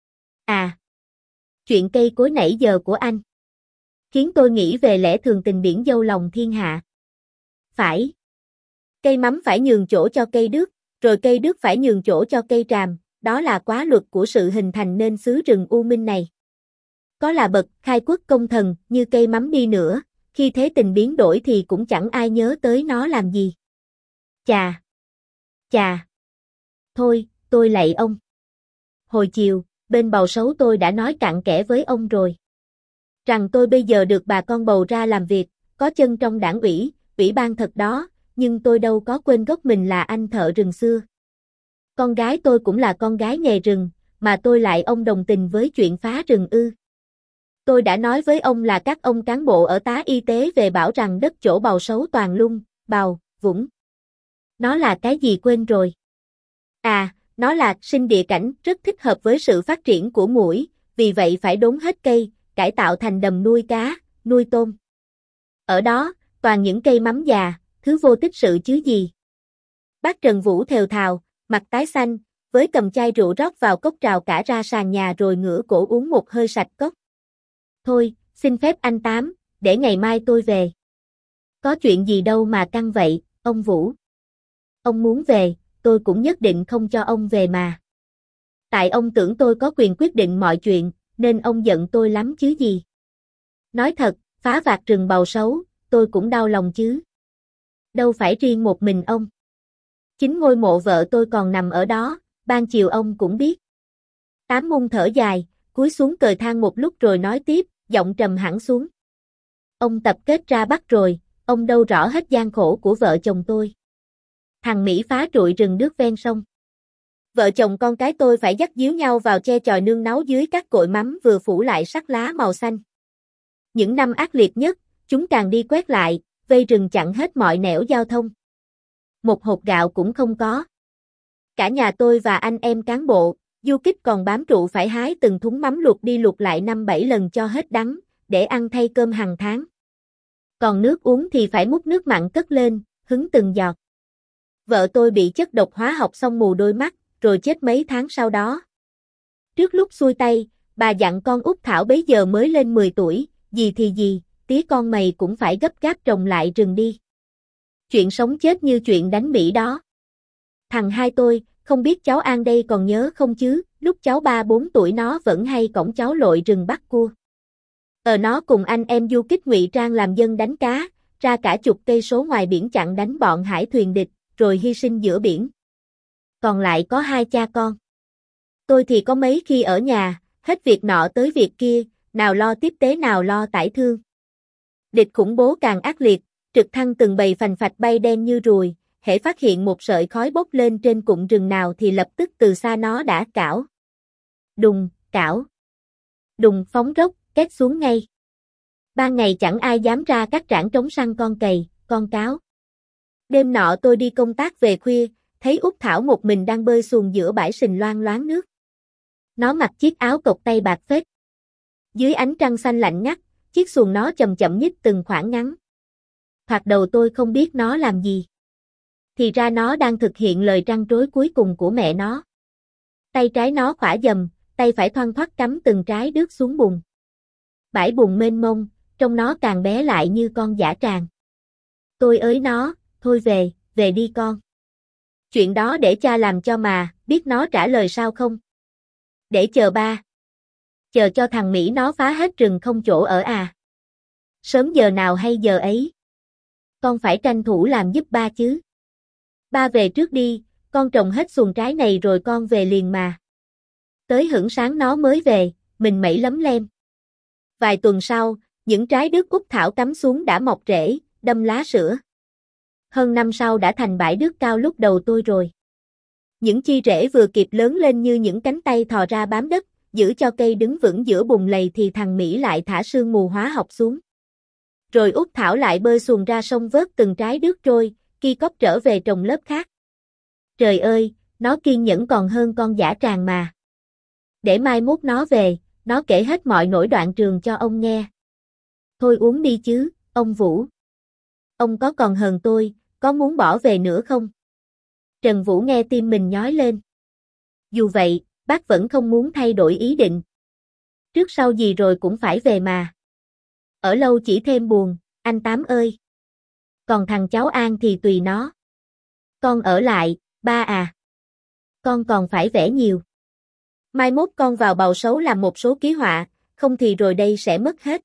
À, chuyện cây cối nãy giờ của anh khiến tôi nghĩ về lẽ thường tình biển dâu lòng thiên hạ. Phải. Cây mắm phải nhường chỗ cho cây đước, rồi cây đước phải nhường chỗ cho cây tràm, đó là quá luật của sự hình thành nên xứ rừng u minh này. Có là bậc khai quốc công thần như cây mắm đi nữa, khi thế tình biến đổi thì cũng chẳng ai nhớ tới nó làm gì. Chà! Chà! Thôi, tôi lạy ông. Hồi chiều, bên bầu sấu tôi đã nói cặn kẽ với ông rồi. Rằng tôi bây giờ được bà con bầu ra làm việc, có chân trong đảng ủy, ủy ban thật đó, nhưng tôi đâu có quên gốc mình là anh thợ rừng xưa. Con gái tôi cũng là con gái nghề rừng, mà tôi lại ông đồng tình với chuyện phá rừng ư. Tôi đã nói với ông là các ông cán bộ ở tá y tế về bảo rằng đất chỗ bầu sấu toàn lung, bào, vũng. Nó là cái gì quên rồi? À, nó là sinh địa cảnh rất thích hợp với sự phát triển của muỗi, vì vậy phải đốn hết cây, cải tạo thành đầm nuôi cá, nuôi tôm. Ở đó, toàn những cây mắm già, thứ vô tích sự chứ gì. Bác Trần Vũ thều thào, mặt tái xanh, với cầm chai rượu rót vào cốc trào cả ra sàn nhà rồi ngửa cổ uống một hơi sạch cốc. Thôi, xin phép anh Tám, để ngày mai tôi về. Có chuyện gì đâu mà căng vậy, ông Vũ. Ông muốn về, tôi cũng nhất định không cho ông về mà. Tại ông tưởng tôi có quyền quyết định mọi chuyện, nên ông giận tôi lắm chứ gì. Nói thật, phá vạt rừng bầu sấu, tôi cũng đau lòng chứ. Đâu phải riêng một mình ông. Chính ngôi mộ vợ tôi còn nằm ở đó, ban chiều ông cũng biết. Tám môn thở dài, cúi xuống cời than một lúc rồi nói tiếp, giọng trầm hẳn xuống. Ông tập kết ra bắt rồi, ông đâu rõ hết gian khổ của vợ chồng tôi. Thằng Mỹ phá trụi rừng nước ven sông. Vợ chồng con cái tôi phải dắt díu nhau vào che chòi nương náu dưới các cội mắm vừa phủ lại sắc lá màu xanh. Những năm ác liệt nhất, chúng càng đi quét lại, vây rừng chặn hết mọi nẻo giao thông. Một hột gạo cũng không có. Cả nhà tôi và anh em cán bộ, du kích còn bám trụ phải hái từng thúng mắm luộc đi luộc lại năm bảy lần cho hết đắng, để ăn thay cơm hàng tháng. Còn nước uống thì phải múc nước mặn cất lên, hứng từng giọt. Vợ tôi bị chất độc hóa học xong mù đôi mắt, rồi chết mấy tháng sau đó. Trước lúc xuôi tay, bà dặn con út Thảo bấy giờ mới lên mười tuổi, gì thì gì, tía con mày cũng phải gấp gáp trồng lại rừng đi. Chuyện sống chết như chuyện đánh Mỹ đó. Thằng hai tôi, không biết cháu An đây còn nhớ không chứ, lúc cháu ba bốn tuổi nó vẫn hay cõng cháu lội rừng bắt cua. Ờ nó cùng anh em du kích ngụy trang làm dân đánh cá, ra cả chục cây số ngoài biển chặn đánh bọn hải thuyền địch, rồi hy sinh giữa biển. Còn lại có hai cha con. Tôi thì có mấy khi ở nhà, hết việc nọ tới việc kia, nào lo tiếp tế nào lo tải thương. Địch khủng bố càng ác liệt, trực thăng từng bầy phành phạch bay đen như ruồi, hễ phát hiện một sợi khói bốc lên trên cụm rừng nào thì lập tức từ xa nó đã cảo. Đùng, cảo. Đùng phóng rốc, két xuống ngay. Ban ngày chẳng ai dám ra các trảng trống săn con cầy, con cáo. Đêm nọ tôi đi công tác về khuya, thấy Út Thảo một mình đang bơi xuồng giữa bãi sình loang loáng nước. Nó mặc chiếc áo cộc tay bạc phết. Dưới ánh trăng xanh lạnh ngắt, chiếc xuồng nó chậm chậm nhích từng khoảng ngắn. Thoạt đầu tôi không biết nó làm gì. Thì ra nó đang thực hiện lời trăn trối cuối cùng của mẹ nó. Tay trái nó khỏa dầm, tay phải thoăn thoắt cắm từng trái đước xuống bùn. Bãi bùn mênh mông, trông nó càng bé lại như con dã tràng. Tôi ới nó, thôi về, về đi con. Chuyện đó để cha làm cho mà, biết nó trả lời sao không? Để chờ ba. Chờ cho thằng Mỹ nó phá hết rừng không chỗ ở à? Sớm giờ nào hay giờ ấy? Con phải tranh thủ làm giúp ba chứ. Ba về trước đi, con trồng hết xuồng trái này rồi con về liền mà. Tới hửng sáng nó mới về, mình mẩy lấm lem. Vài tuần sau, những trái đước Út Thảo cắm xuống đã mọc rễ, đâm lá sữa. Hơn năm sau đã thành bãi đước cao lúc đầu tôi rồi. Những chi rễ vừa kịp lớn lên như những cánh tay thò ra bám đất, giữ cho cây đứng vững giữa bùn lầy thì thằng Mỹ lại thả sương mù hóa học xuống. Rồi Út Thảo lại bơi xuồng ra sông vớt từng trái đước trôi, ki cóp trở về trồng lớp khác. Trời ơi, nó kiên nhẫn còn hơn con dã tràng mà. Để mai mốt nó về, nó kể hết mọi nỗi đoạn trường cho ông nghe. Thôi uống đi chứ, ông Vũ. Ông có còn hờn tôi, có muốn bỏ về nữa không? Trần Vũ nghe tim mình nhói lên. Dù vậy, bác vẫn không muốn thay đổi ý định. Trước sau gì rồi cũng phải về mà. Ở lâu chỉ thêm buồn, anh Tám ơi. Còn thằng cháu An thì tùy nó. Con ở lại, ba à. Con còn phải vẽ nhiều. Mai mốt con vào bầu sấu làm một số ký họa, không thì rồi đây sẽ mất hết.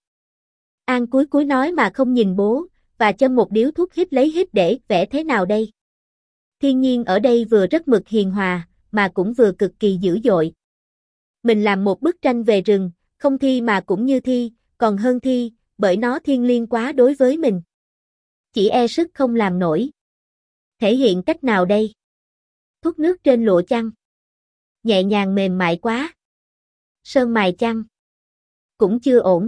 An cúi cúi nói mà không nhìn bố, và châm một điếu thuốc hít lấy hít để vẽ thế nào đây. Thiên nhiên ở đây vừa rất mực hiền hòa, mà cũng vừa cực kỳ dữ dội. Mình làm một bức tranh về rừng, không thi mà cũng như thi, còn hơn thi, bởi nó thiêng liêng quá đối với mình. Chỉ e sức không làm nổi. Thể hiện cách nào đây? Thút nước trên lụa chăng? Nhẹ nhàng mềm mại quá. Sơn mài chăng? Cũng chưa ổn.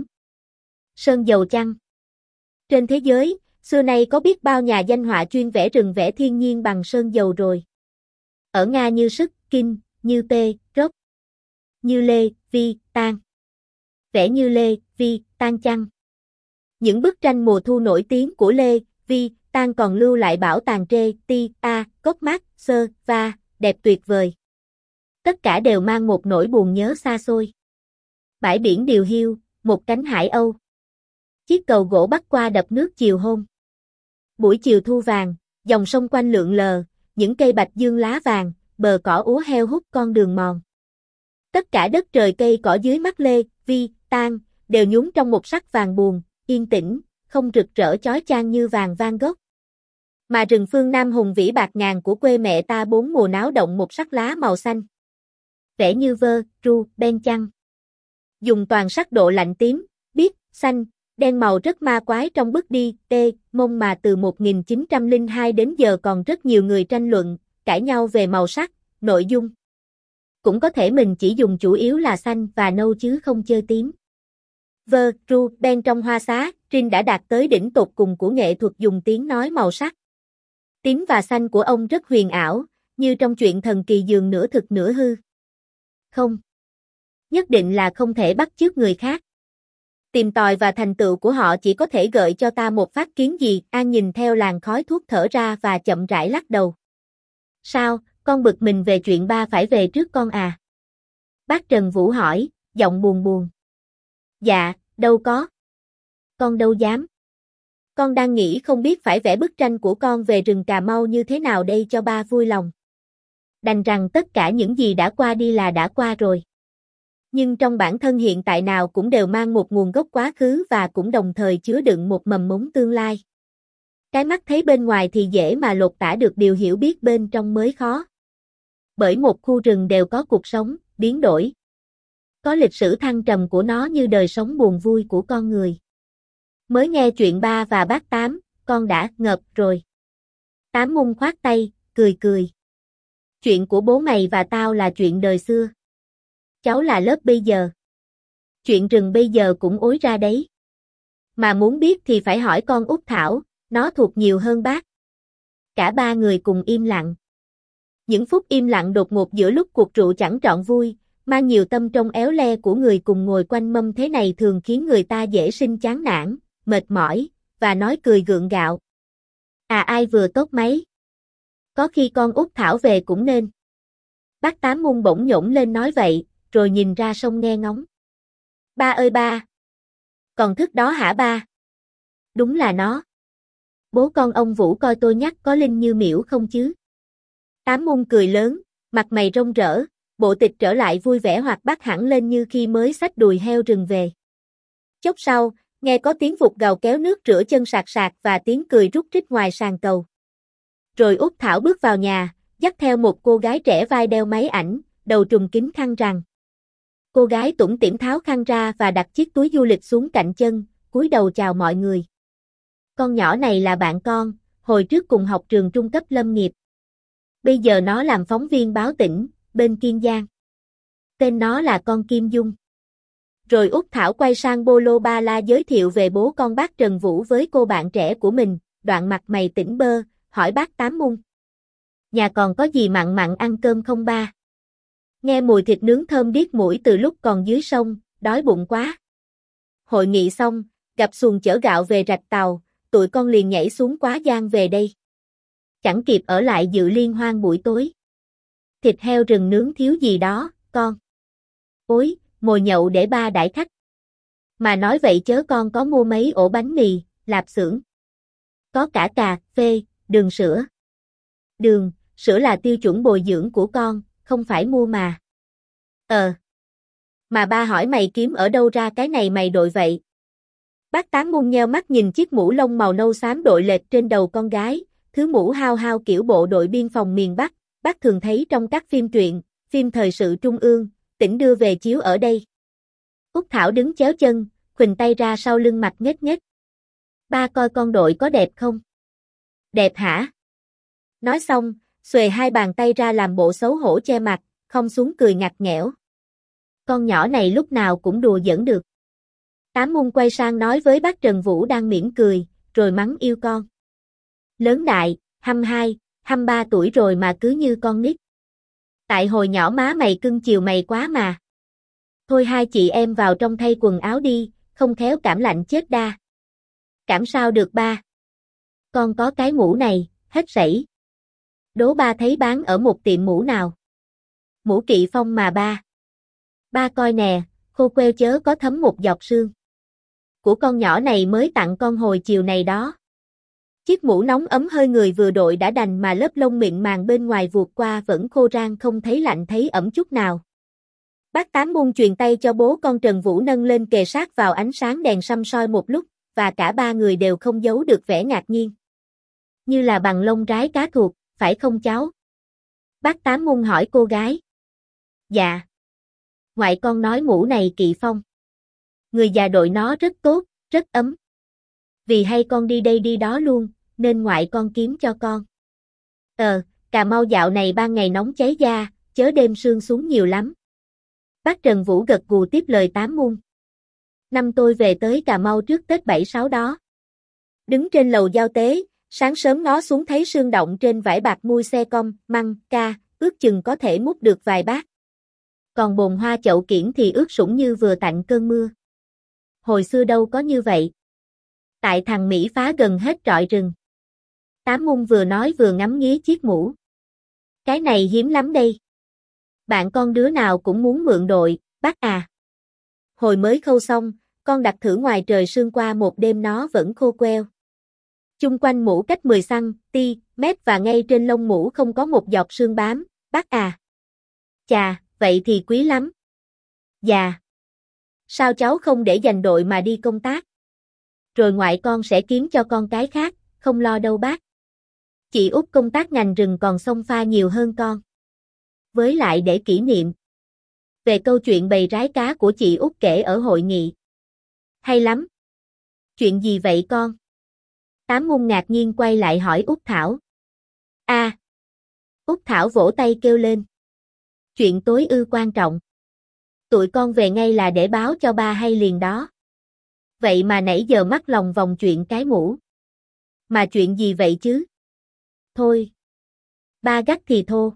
Sơn dầu chăng? Trên thế giới, xưa nay có biết bao nhà danh họa chuyên vẽ rừng vẽ thiên nhiên bằng sơn dầu rồi. Ở Nga như Sức, Kinh, như P, Rốc, như Lê, Vi, Tan. Vẽ như Lê, Vi, Tan chăng? Những bức tranh mùa thu nổi tiếng của Lê, Vi, Tan còn lưu lại bảo tàng Trê, Ti, A, Cốc Mác, Sơ, Va, đẹp tuyệt vời. Tất cả đều mang một nỗi buồn nhớ xa xôi. Bãi biển điều hiu, một cánh hải âu. Chiếc cầu gỗ bắc qua đập nước chiều hôm. Buổi chiều thu vàng, dòng sông quanh lượn lờ, những cây bạch dương lá vàng, bờ cỏ úa heo hút con đường mòn. Tất cả đất trời cây cỏ dưới mắt Lê, Vi, Tan, đều nhúng trong một sắc vàng buồn, yên tĩnh, không rực rỡ chói chang như vàng Van Gogh. Mà rừng phương Nam hùng vĩ bạc ngàn của quê mẹ ta bốn mùa náo động một sắc lá màu xanh. Vẽ như vơ, ru, ben chăng. Dùng toàn sắc độ lạnh tím, biếc, xanh, đen màu rất ma quái trong bức đi, tê, mông mà từ một nghìn chín trăm lẻ hai đến giờ còn rất nhiều người tranh luận, cãi nhau về màu sắc, nội dung. Cũng có thể mình chỉ dùng chủ yếu là xanh và nâu chứ không chơi tím. Vơ, ru, ben trong hoa xá, Rin đã đạt tới đỉnh tột cùng của nghệ thuật dùng tiếng nói màu sắc. Tím và xanh của ông rất huyền ảo, như trong chuyện thần kỳ dường nửa thực nửa hư. Không. Nhất định là không thể bắt chước người khác. Tìm tòi và thành tựu của họ chỉ có thể gợi cho ta một phát kiến gì. An nhìn theo làn khói thuốc thở ra và chậm rãi lắc đầu. Sao, con bực mình về chuyện ba phải về trước con à? Bác Trần Vũ hỏi, giọng buồn buồn. Dạ, đâu có. Con đâu dám. Con đang nghĩ không biết phải vẽ bức tranh của con về rừng Cà Mau như thế nào đây cho ba vui lòng. Đành rằng tất cả những gì đã qua đi là đã qua rồi. Nhưng trong bản thân hiện tại nào cũng đều mang một nguồn gốc quá khứ và cũng đồng thời chứa đựng một mầm mống tương lai. Cái mắt thấy bên ngoài thì dễ mà lột tả được điều hiểu biết bên trong mới khó. Bởi một khu rừng đều có cuộc sống, biến đổi. Có lịch sử thăng trầm của nó như đời sống buồn vui của con người. Mới nghe chuyện ba và bác Tám, con đã ngợp rồi. Tám Mung khoát tay, cười cười. Chuyện của bố mày và tao là chuyện đời xưa. Cháu là lớp bây giờ. Chuyện rừng bây giờ cũng ối ra đấy. Mà muốn biết thì phải hỏi con Út Thảo, nó thuộc nhiều hơn bác. Cả ba người cùng im lặng. Những phút im lặng đột ngột giữa lúc cuộc rượu chẳng trọn vui, mang nhiều tâm trong éo le của người cùng ngồi quanh mâm thế này thường khiến người ta dễ sinh chán nản, mệt mỏi, và nói cười gượng gạo. À ai vừa tốt mấy. Có khi con Út Thảo về cũng nên. Bác Tám Mung bỗng nhổn lên nói vậy, rồi nhìn ra sông nghe ngóng. Ba ơi ba! Còn thức đó hả ba? Đúng là nó. Bố con ông Vũ coi tôi nhắc có linh như miễu không chứ? Tám Mung cười lớn, mặt mày rông rỡ, bộ tịch trở lại vui vẻ hoạt bát hẳn lên như khi mới xách đùi heo rừng về. Chốc sau, nghe có tiếng vụt gào kéo nước rửa chân sạc sạc và tiếng cười rúc rít ngoài sàn cầu. Rồi Út Thảo bước vào nhà, dắt theo một cô gái trẻ vai đeo máy ảnh, đầu trùm kính khăn rằn. Cô gái tủm tỉm tháo khăn ra và đặt chiếc túi du lịch xuống cạnh chân, cúi đầu chào mọi người. Con nhỏ này là bạn con, hồi trước cùng học trường trung cấp lâm nghiệp. Bây giờ nó làm phóng viên báo tỉnh, bên Kiên Giang. Tên nó là con Kim Dung. Rồi Út Thảo quay sang Bolo Ba La giới thiệu về bố con bác Trần Vũ với cô bạn trẻ của mình, đoạn mặt mày tỉnh bơ, hỏi bác Tám Mung. Nhà còn có gì mặn mặn ăn cơm không ba? Nghe mùi thịt nướng thơm điếc mũi từ lúc còn dưới sông, đói bụng quá. Hội nghị xong, gặp xuồng chở gạo về rạch tàu, tụi con liền nhảy xuống Quá Giang về đây. Chẳng kịp ở lại dự liên hoan buổi tối. Thịt heo rừng nướng thiếu gì đó, con. Ôi, mồi nhậu để ba đãi khách. Mà nói vậy chớ con có mua mấy ổ bánh mì, lạp xưởng. Có cả cà, phê, đường sữa. Đường, sữa là tiêu chuẩn bồi dưỡng của con, không phải mua mà. Ờ. Mà ba hỏi mày kiếm ở đâu ra cái này mày đội vậy? Bác Tám Mung nheo mắt nhìn chiếc mũ lông màu nâu xám đội lệch trên đầu con gái, thứ mũ hao hao kiểu bộ đội biên phòng miền Bắc, bác thường thấy trong các phim truyện, phim thời sự trung ương, tỉnh đưa về chiếu ở đây. Út Thảo đứng chéo chân, khuỳnh tay ra sau lưng mặt nghếch nghếch. Ba coi con đội có đẹp không? Đẹp hả? Nói xong, xuề hai bàn tay ra làm bộ xấu hổ che mặt, không xuống cười ngặt nghẽo. Con nhỏ này lúc nào cũng đùa giỡn được. Tám Mung quay sang nói với bác Trần Vũ đang mỉm cười, rồi mắng yêu con. Lớn đại, hăm hai, hăm ba tuổi rồi mà cứ như con nít. Tại hồi nhỏ má mày cưng chiều mày quá mà. Thôi hai chị em vào trong thay quần áo đi, không khéo cảm lạnh chết đa. Cảm sao được ba? Con có cái mũ này, hết sảy. Đố ba thấy bán ở một tiệm mũ nào? Mũ Kỵ Phong mà ba. Ba coi nè, khô queo chớ có thấm một giọt sương. Của con nhỏ này mới tặng con hồi chiều này đó. Chiếc mũ nóng ấm hơi người vừa đội đã đành mà lớp lông mịn màng bên ngoài vuột qua vẫn khô rang không thấy lạnh thấy ẩm chút nào. Bác Tám Mung truyền tay cho bố con Trần Vũ nâng lên kề sát vào ánh sáng đèn săm soi một lúc, và cả ba người đều không giấu được vẻ ngạc nhiên. Như là bằng lông rái cá thuộc, phải không cháu? Bác Tám Mung hỏi cô gái. Dạ. Ngoại con nói mũ này Kỵ Phong. Người già đội nó rất tốt, rất ấm. Vì hay con đi đây đi đó luôn, nên ngoại con kiếm cho con. Ờ, Cà Mau dạo này ban ngày nóng cháy da, chớ đêm sương xuống nhiều lắm. Bác Trần Vũ gật gù tiếp lời Tám Mung. Năm tôi về tới Cà Mau trước Tết bảy sáu đó. Đứng trên lầu giao tế, sáng sớm ngó xuống thấy sương động trên vải bạc mui xe com, măng, ca, ước chừng có thể múc được vài bát. Còn bồn hoa chậu kiển thì ướt sũng như vừa tạnh cơn mưa. Hồi xưa đâu có như vậy. Tại thằng Mỹ phá gần hết trọi rừng. Tám Mung vừa nói vừa ngắm nghía chiếc mũ. Cái này hiếm lắm đây. Bạn con đứa nào cũng muốn mượn đội, bác à. Hồi mới khâu xong, con đặt thử ngoài trời sương qua một đêm nó vẫn khô queo. Chung quanh mũ cách mười xăng-ti-mét và ngay trên lông mũ không có một giọt sương bám, bác à. Chà, vậy thì quý lắm. Dạ. Sao cháu không để dành đội mà đi công tác? Rồi ngoại con sẽ kiếm cho con cái khác, không lo đâu bác. Chị Út công tác ngành rừng còn xông pha nhiều hơn con. Với lại để kỷ niệm. Về câu chuyện bầy rái cá của chị Út kể ở hội nghị. Hay lắm. Chuyện gì vậy con? Tám Mung ngạc nhiên quay lại hỏi Út Thảo. A. À. Út Thảo vỗ tay kêu lên. Chuyện tối ư quan trọng. Tụi con về ngay là để báo cho ba hay liền đó. Vậy mà nãy giờ mắc lòng vòng chuyện cái mũ. Mà chuyện gì vậy chứ? Thôi. Ba gắt thì thô.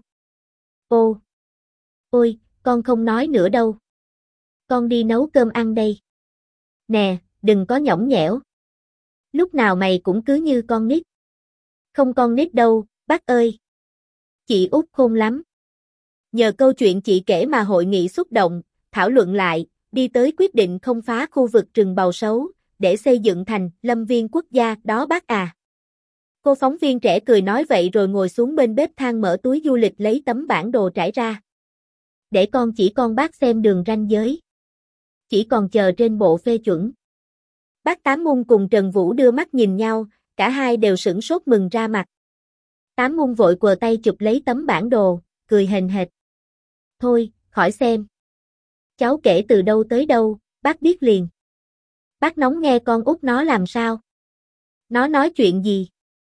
Ô. Ôi, con không nói nữa đâu. Con đi nấu cơm ăn đây. Nè, đừng có nhõng nhẽo. Lúc nào mày cũng cứ như con nít. Không con nít đâu, bác ơi. Chị Út khôn lắm. Nhờ câu chuyện chị kể mà hội nghị xúc động, thảo luận lại, đi tới quyết định không phá khu vực rừng bào sấu, để xây dựng thành lâm viên quốc gia đó bác à. Cô phóng viên trẻ cười nói vậy rồi ngồi xuống bên bếp than mở túi du lịch lấy tấm bản đồ trải ra. Để con chỉ con bác xem đường ranh giới. Chỉ còn chờ trên bộ phê chuẩn. Bác Tám Mung cùng Trần Vũ đưa mắt nhìn nhau, cả hai đều sửng sốt mừng ra mặt. Tám Mung vội quờ tay chụp lấy tấm bản đồ, cười hềnh hệt. Thôi, khỏi xem. Cháu kể từ đâu tới đâu, bác biết liền. Bác nóng nghe con út nó làm sao? Nó nói chuyện gì?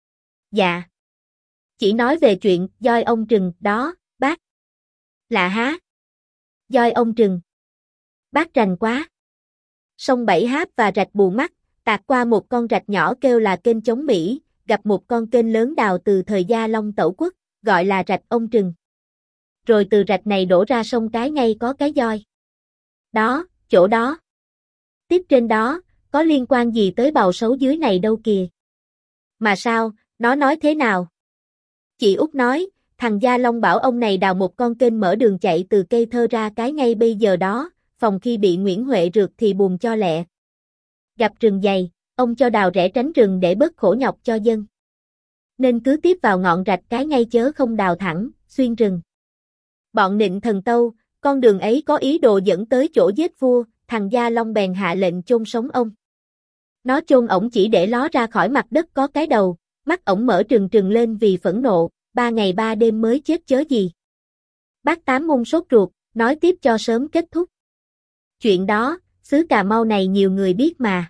Dạ. Chỉ nói về chuyện voi ông Trừng đó, bác. Lạ há. Voi ông Trừng. Bác rành quá. Sông Bảy Háp và rạch Bù Mắt, tạt qua một con rạch nhỏ kêu là kênh Chống Mỹ, gặp một con kênh lớn đào từ thời Gia Long Tẩu Quốc, gọi là rạch ông Trừng. Rồi từ rạch này đổ ra sông Cái ngay có cái voi. Đó, chỗ đó. Tiếp trên đó, có liên quan gì tới bào sấu dưới này đâu kìa. Mà sao, nó nói thế nào? Chị Út nói, thằng Gia Long bảo ông này đào một con kênh mở đường chạy từ cây thơ ra cái ngay bây giờ đó, phòng khi bị Nguyễn Huệ rượt thì buồn cho lẹ. Gặp rừng dày, ông cho đào rẽ tránh rừng để bớt khổ nhọc cho dân. Nên cứ tiếp vào ngọn rạch cái ngay chớ không đào thẳng, xuyên rừng. Bọn Nịnh Thần Tâu, con đường ấy có ý đồ dẫn tới chỗ giết vua, thằng Gia Long bèn hạ lệnh chôn sống ông. Nó chôn ổng chỉ để ló ra khỏi mặt đất có cái đầu, mắt ổng mở trừng trừng lên vì phẫn nộ, ba ngày ba đêm mới chết chớ gì. Bác Tám Mung sốt ruột, nói tiếp cho sớm kết thúc. Chuyện đó, xứ Cà Mau này nhiều người biết mà.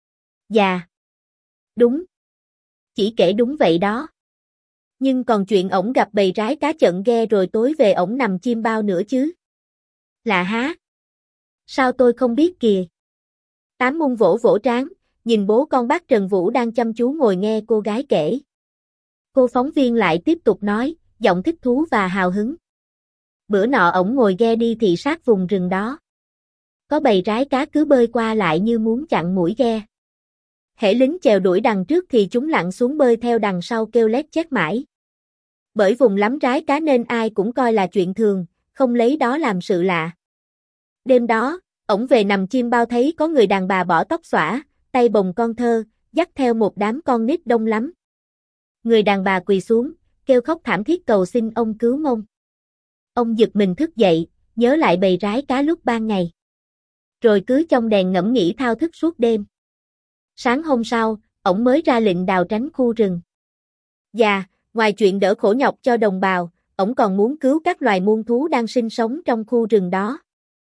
Dạ. Đúng. Chỉ kể đúng vậy đó. Nhưng còn chuyện ổng gặp bầy rái cá chận ghe rồi tối về ổng nằm chim bao nữa chứ. Lạ há. Sao tôi không biết kìa. Tám Mung vỗ vỗ trán, nhìn bố con bác Trần Vũ đang chăm chú ngồi nghe cô gái kể. Cô phóng viên lại tiếp tục nói, giọng thích thú và hào hứng. Bữa nọ ổng ngồi ghe đi thị sát vùng rừng đó. Có bầy rái cá cứ bơi qua lại như muốn chặn mũi ghe. Hễ lính chèo đuổi đằng trước thì chúng lặn xuống bơi theo đằng sau kêu lét chét mãi. Bởi vùng lắm rái cá nên ai cũng coi là chuyện thường, không lấy đó làm sự lạ. Đêm đó, ổng về nằm chim bao thấy có người đàn bà bỏ tóc xõa, tay bồng con thơ, dắt theo một đám con nít đông lắm. Người đàn bà quỳ xuống, kêu khóc thảm thiết cầu xin ông cứu mông. Ông giật mình thức dậy, nhớ lại bầy rái cá lúc ban ngày. Rồi cứ trong đèn ngẫm nghĩ thao thức suốt đêm. Sáng hôm sau, ổng mới ra lệnh đào tránh khu rừng. Và, ngoài chuyện đỡ khổ nhọc cho đồng bào, ổng còn muốn cứu các loài muôn thú đang sinh sống trong khu rừng đó.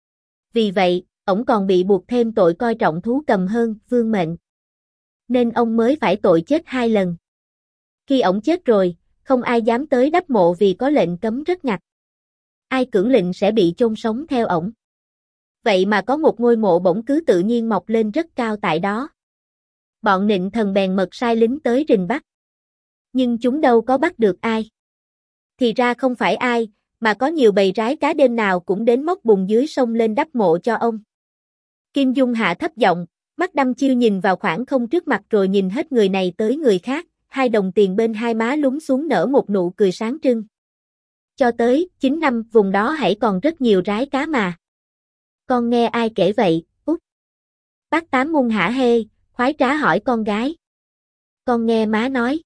Vì vậy, ổng còn bị buộc thêm tội coi trọng thú cầm hơn vương mệnh. Nên ông mới phải tội chết hai lần. Khi ổng chết rồi, không ai dám tới đắp mộ vì có lệnh cấm rất ngặt. Ai cưỡng lệnh sẽ bị chôn sống theo ổng. Vậy mà có một ngôi mộ bỗng cứ tự nhiên mọc lên rất cao tại đó. Bọn Nịnh Thần bèn mật sai lính tới rình bắt. Nhưng chúng đâu có bắt được ai. Thì ra không phải ai, mà có nhiều bầy rái cá đêm nào cũng đến móc bùn dưới sông lên đắp mộ cho ông. Kim Dung hạ thấp giọng, mắt đăm chiêu nhìn vào khoảng không trước mặt rồi nhìn hết người này tới người khác, hai đồng tiền bên hai má lún xuống nở một nụ cười sáng trưng. Cho tới chín năm vùng đó hãy còn rất nhiều rái cá mà. Con nghe ai kể vậy, Út? Bác Tám Mung hả hê, khoái trá hỏi con gái. Con nghe má nói.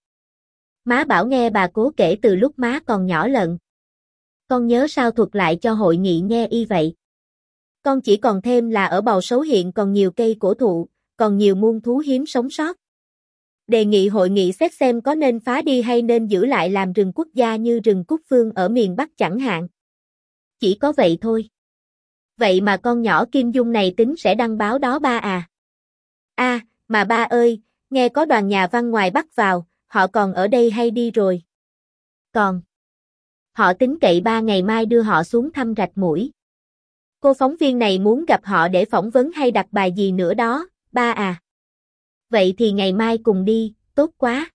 Má bảo nghe bà cố kể từ lúc má còn nhỏ lận. Con nhớ sao thuật lại cho hội nghị nghe y vậy. Con chỉ còn thêm là ở Bầu Sấu hiện còn nhiều cây cổ thụ, còn nhiều muôn thú hiếm sống sót. Đề nghị hội nghị xét xem có nên phá đi hay nên giữ lại làm rừng quốc gia như rừng Cúc Phương ở miền Bắc chẳng hạn. Chỉ có vậy thôi. Vậy mà con nhỏ Kim Dung này tính sẽ đăng báo đó ba à? A, à, mà ba ơi, nghe có đoàn nhà văn ngoài Bắc vào, họ còn ở đây hay đi rồi? Còn. Họ tính cậy ba ngày mai đưa họ xuống thăm Rạch Mũi. Cô phóng viên này muốn gặp họ để phỏng vấn hay đặt bài gì nữa đó, ba à? Vậy thì ngày mai cùng đi, tốt quá.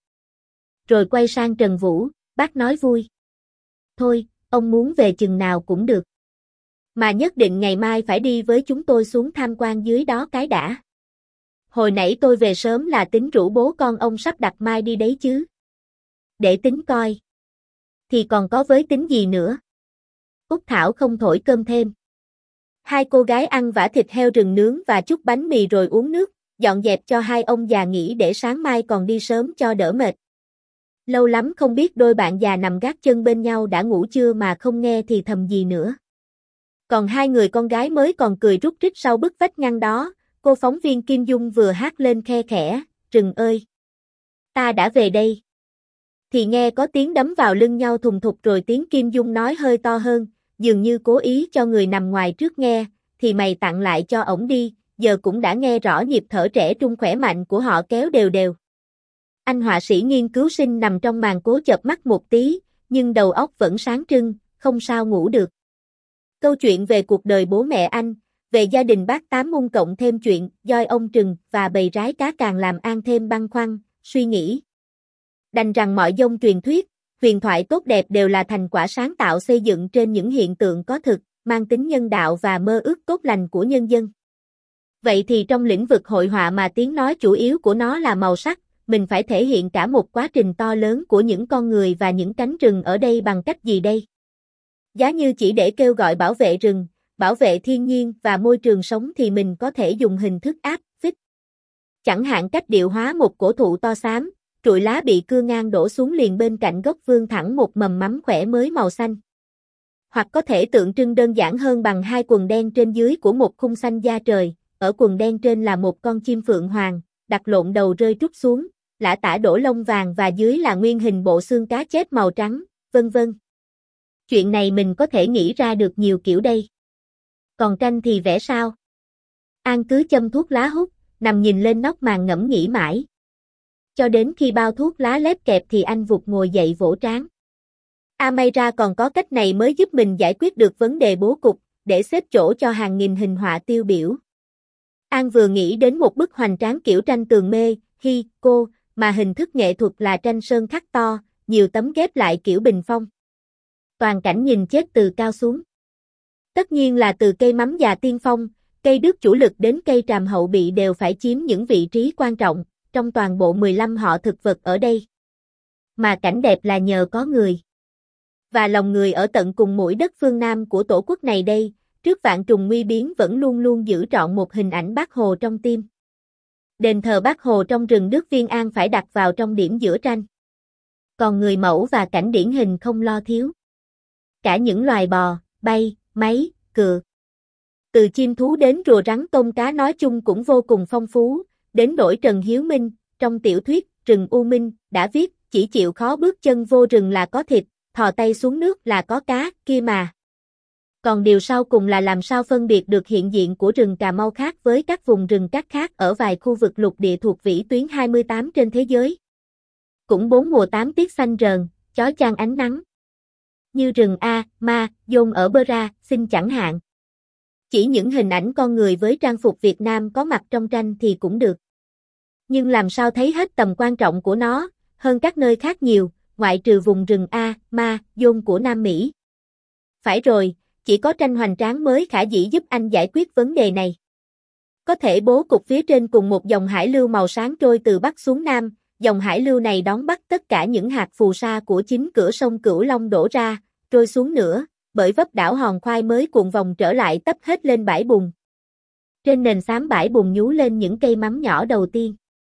Rồi quay sang Trần Vũ, bác nói vui. Thôi, ông muốn về chừng nào cũng được. Mà nhất định ngày mai phải đi với chúng tôi xuống tham quan dưới đó cái đã. Hồi nãy tôi về sớm là tính rủ bố con ông sắp đặt mai đi đấy chứ. Để tính coi. Thì còn có với tính gì nữa? Út Thảo không thổi cơm thêm. Hai cô gái ăn vả thịt heo rừng nướng và chút bánh mì rồi uống nước, dọn dẹp cho hai ông già nghỉ để sáng mai còn đi sớm cho đỡ mệt. Lâu lắm không biết đôi bạn già nằm gác chân bên nhau đã ngủ chưa mà không nghe thì thầm gì nữa. Còn hai người con gái mới còn cười rúc rít sau bức vách ngăn đó, cô phóng viên Kim Dung vừa hát lên khe khẽ, "Rừng ơi, ta đã về đây." Thì nghe có tiếng đấm vào lưng nhau thùng thục rồi tiếng Kim Dung nói hơi to hơn, dường như cố ý cho người nằm ngoài trước nghe, "Thì mày tặng lại cho ổng đi, giờ cũng đã nghe rõ nhịp thở trẻ trung khỏe mạnh của họ kéo đều đều." Anh họa sĩ nghiên cứu sinh nằm trong màn cố chợp mắt một tí, nhưng đầu óc vẫn sáng trưng, không sao ngủ được. Câu chuyện về cuộc đời bố mẹ anh, về gia đình bác Tám Mung cộng thêm chuyện doi ông Trừng và bầy rái cá càng làm An thêm băn khoăn, suy nghĩ. Đành rằng mọi dông truyền thuyết, huyền thoại tốt đẹp đều là thành quả sáng tạo xây dựng trên những hiện tượng có thực, mang tính nhân đạo và mơ ước tốt lành của nhân dân. Vậy thì trong lĩnh vực hội họa mà tiếng nói chủ yếu của nó là màu sắc, mình phải thể hiện cả một quá trình to lớn của những con người và những cánh rừng ở đây bằng cách gì đây? Giá như chỉ để kêu gọi bảo vệ rừng, bảo vệ thiên nhiên và môi trường sống thì mình có thể dùng hình thức áp, phích. Chẳng hạn cách điệu hóa một cổ thụ to xám, trụi lá bị cưa ngang đổ xuống liền bên cạnh gốc vươn thẳng một mầm mắm khỏe mới màu xanh. Hoặc có thể tượng trưng đơn giản hơn bằng hai quần đen trên dưới của một khung xanh da trời, ở quần đen trên là một con chim phượng hoàng, đặt lộn đầu rơi trút xuống, lả tả đổ lông vàng và dưới là nguyên hình bộ xương cá chép màu trắng, vân vân. Chuyện này mình có thể nghĩ ra được nhiều kiểu đây. Còn tranh thì vẽ sao? An cứ châm thuốc lá hút, nằm nhìn lên nóc màn ngẫm nghĩ mãi. Cho đến khi bao thuốc lá lép kẹp thì anh vụt ngồi dậy vỗ trán. A may ra còn có cách này mới giúp mình giải quyết được vấn đề bố cục, để xếp chỗ cho hàng nghìn hình họa tiêu biểu. An vừa nghĩ đến một bức hoành tráng kiểu tranh tường mê, hi, cô, mà hình thức nghệ thuật là tranh sơn khắc to, nhiều tấm ghép lại kiểu bình phong. Toàn cảnh nhìn chết từ cao xuống. Tất nhiên là từ cây mắm già tiên phong, cây đước chủ lực đến cây tràm hậu bị đều phải chiếm những vị trí quan trọng, trong toàn bộ mười lăm họ thực vật ở đây. Mà cảnh đẹp là nhờ có người. Và lòng người ở tận cùng mũi đất phương Nam của tổ quốc này đây, trước vạn trùng nguy biến vẫn luôn luôn giữ trọn một hình ảnh Bác Hồ trong tim. Đền thờ Bác Hồ trong rừng Đức Viên An phải đặt vào trong điểm giữa tranh. Còn người mẫu và cảnh điển hình không lo thiếu. Cả những loài bò, bay, máy, cựa. Từ chim thú đến rùa rắn tôm cá nói chung cũng vô cùng phong phú, đến nỗi Trần Hiếu Minh, trong tiểu thuyết Rừng U Minh, đã viết, chỉ chịu khó bước chân vô rừng là có thịt, thò tay xuống nước là có cá, kia mà. Còn điều sau cùng là làm sao phân biệt được hiện diện của rừng Cà Mau khác với các vùng rừng cát khác ở vài khu vực lục địa thuộc vĩ tuyến hai mươi tám trên thế giới. Cũng bốn mùa tám tiết xanh rờn, chói chang ánh nắng. Như rừng A, Ma, Dôn ở Bơ-ra, xin chẳng hạn. Chỉ những hình ảnh con người với trang phục Việt Nam có mặt trong tranh thì cũng được. Nhưng làm sao thấy hết tầm quan trọng của nó, hơn các nơi khác nhiều, ngoại trừ vùng rừng A, Ma, Dôn của Nam Mỹ. Phải rồi, chỉ có tranh hoành tráng mới khả dĩ giúp anh giải quyết vấn đề này. Có thể bố cục phía trên cùng một dòng hải lưu màu sáng trôi từ Bắc xuống Nam, dòng hải lưu này đón bắt tất cả những hạt phù sa của chính cửa sông Cửu Long đổ ra, trôi xuống nữa, bởi vấp đảo hòn khoai mới cuộn vòng trở lại tấp hết lên bãi bùn. Trên nền xám bãi bùn nhú lên những cây mắm nhỏ đầu tiên.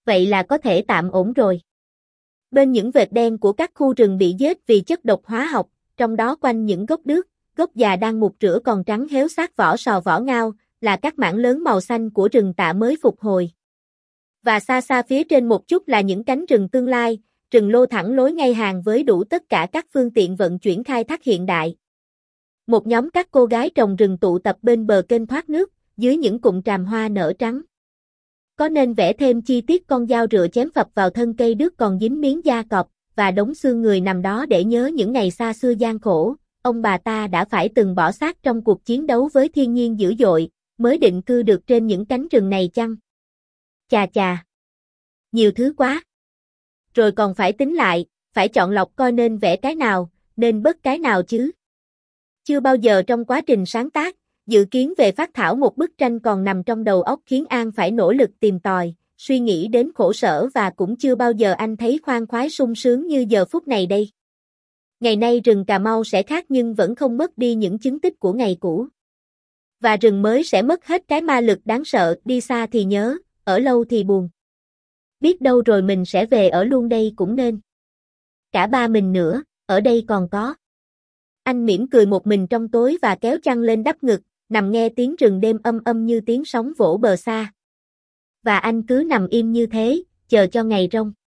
Vậy là có thể tạm ổn rồi. Bên những vệt đen của các khu rừng bị giết vì chất độc hóa học, trong đó quanh những gốc đước, gốc già đang mục rửa còn trắng héo xác vỏ sò vỏ ngao, là các mảng lớn màu xanh của rừng tạ mới phục hồi. Và xa xa phía trên một chút là những cánh rừng tương lai, rừng lô thẳng lối ngay hàng với đủ tất cả các phương tiện vận chuyển khai thác hiện đại. Một nhóm các cô gái trồng rừng tụ tập bên bờ kênh thoát nước, dưới những cụm tràm hoa nở trắng. Có nên vẽ thêm chi tiết con dao rựa chém phập vào thân cây đước còn dính miếng da cọp, và đống xương người nằm đó để nhớ những ngày xa xưa gian khổ, ông bà ta đã phải từng bỏ xác trong cuộc chiến đấu với thiên nhiên dữ dội, mới định cư được trên những cánh rừng này chăng? Chà chà! Nhiều thứ quá! Rồi còn phải tính lại, phải chọn lọc coi nên vẽ cái nào, nên bớt cái nào chứ. Chưa bao giờ trong quá trình sáng tác, dự kiến về phác thảo một bức tranh còn nằm trong đầu óc khiến An phải nỗ lực tìm tòi, suy nghĩ đến khổ sở và cũng chưa bao giờ anh thấy khoan khoái sung sướng như giờ phút này đây. Ngày nay rừng Cà Mau sẽ khác nhưng vẫn không mất đi những chứng tích của ngày cũ. Và rừng mới sẽ mất hết cái ma lực đáng sợ, đi xa thì nhớ, ở lâu thì buồn. Biết đâu rồi mình sẽ về ở luôn đây cũng nên. Cả ba mình nữa, ở đây còn có. Anh mỉm cười một mình trong tối và kéo chăn lên đắp ngực, nằm nghe tiếng rừng đêm âm âm như tiếng sóng vỗ bờ xa. Và anh cứ nằm im như thế, chờ cho ngày rông.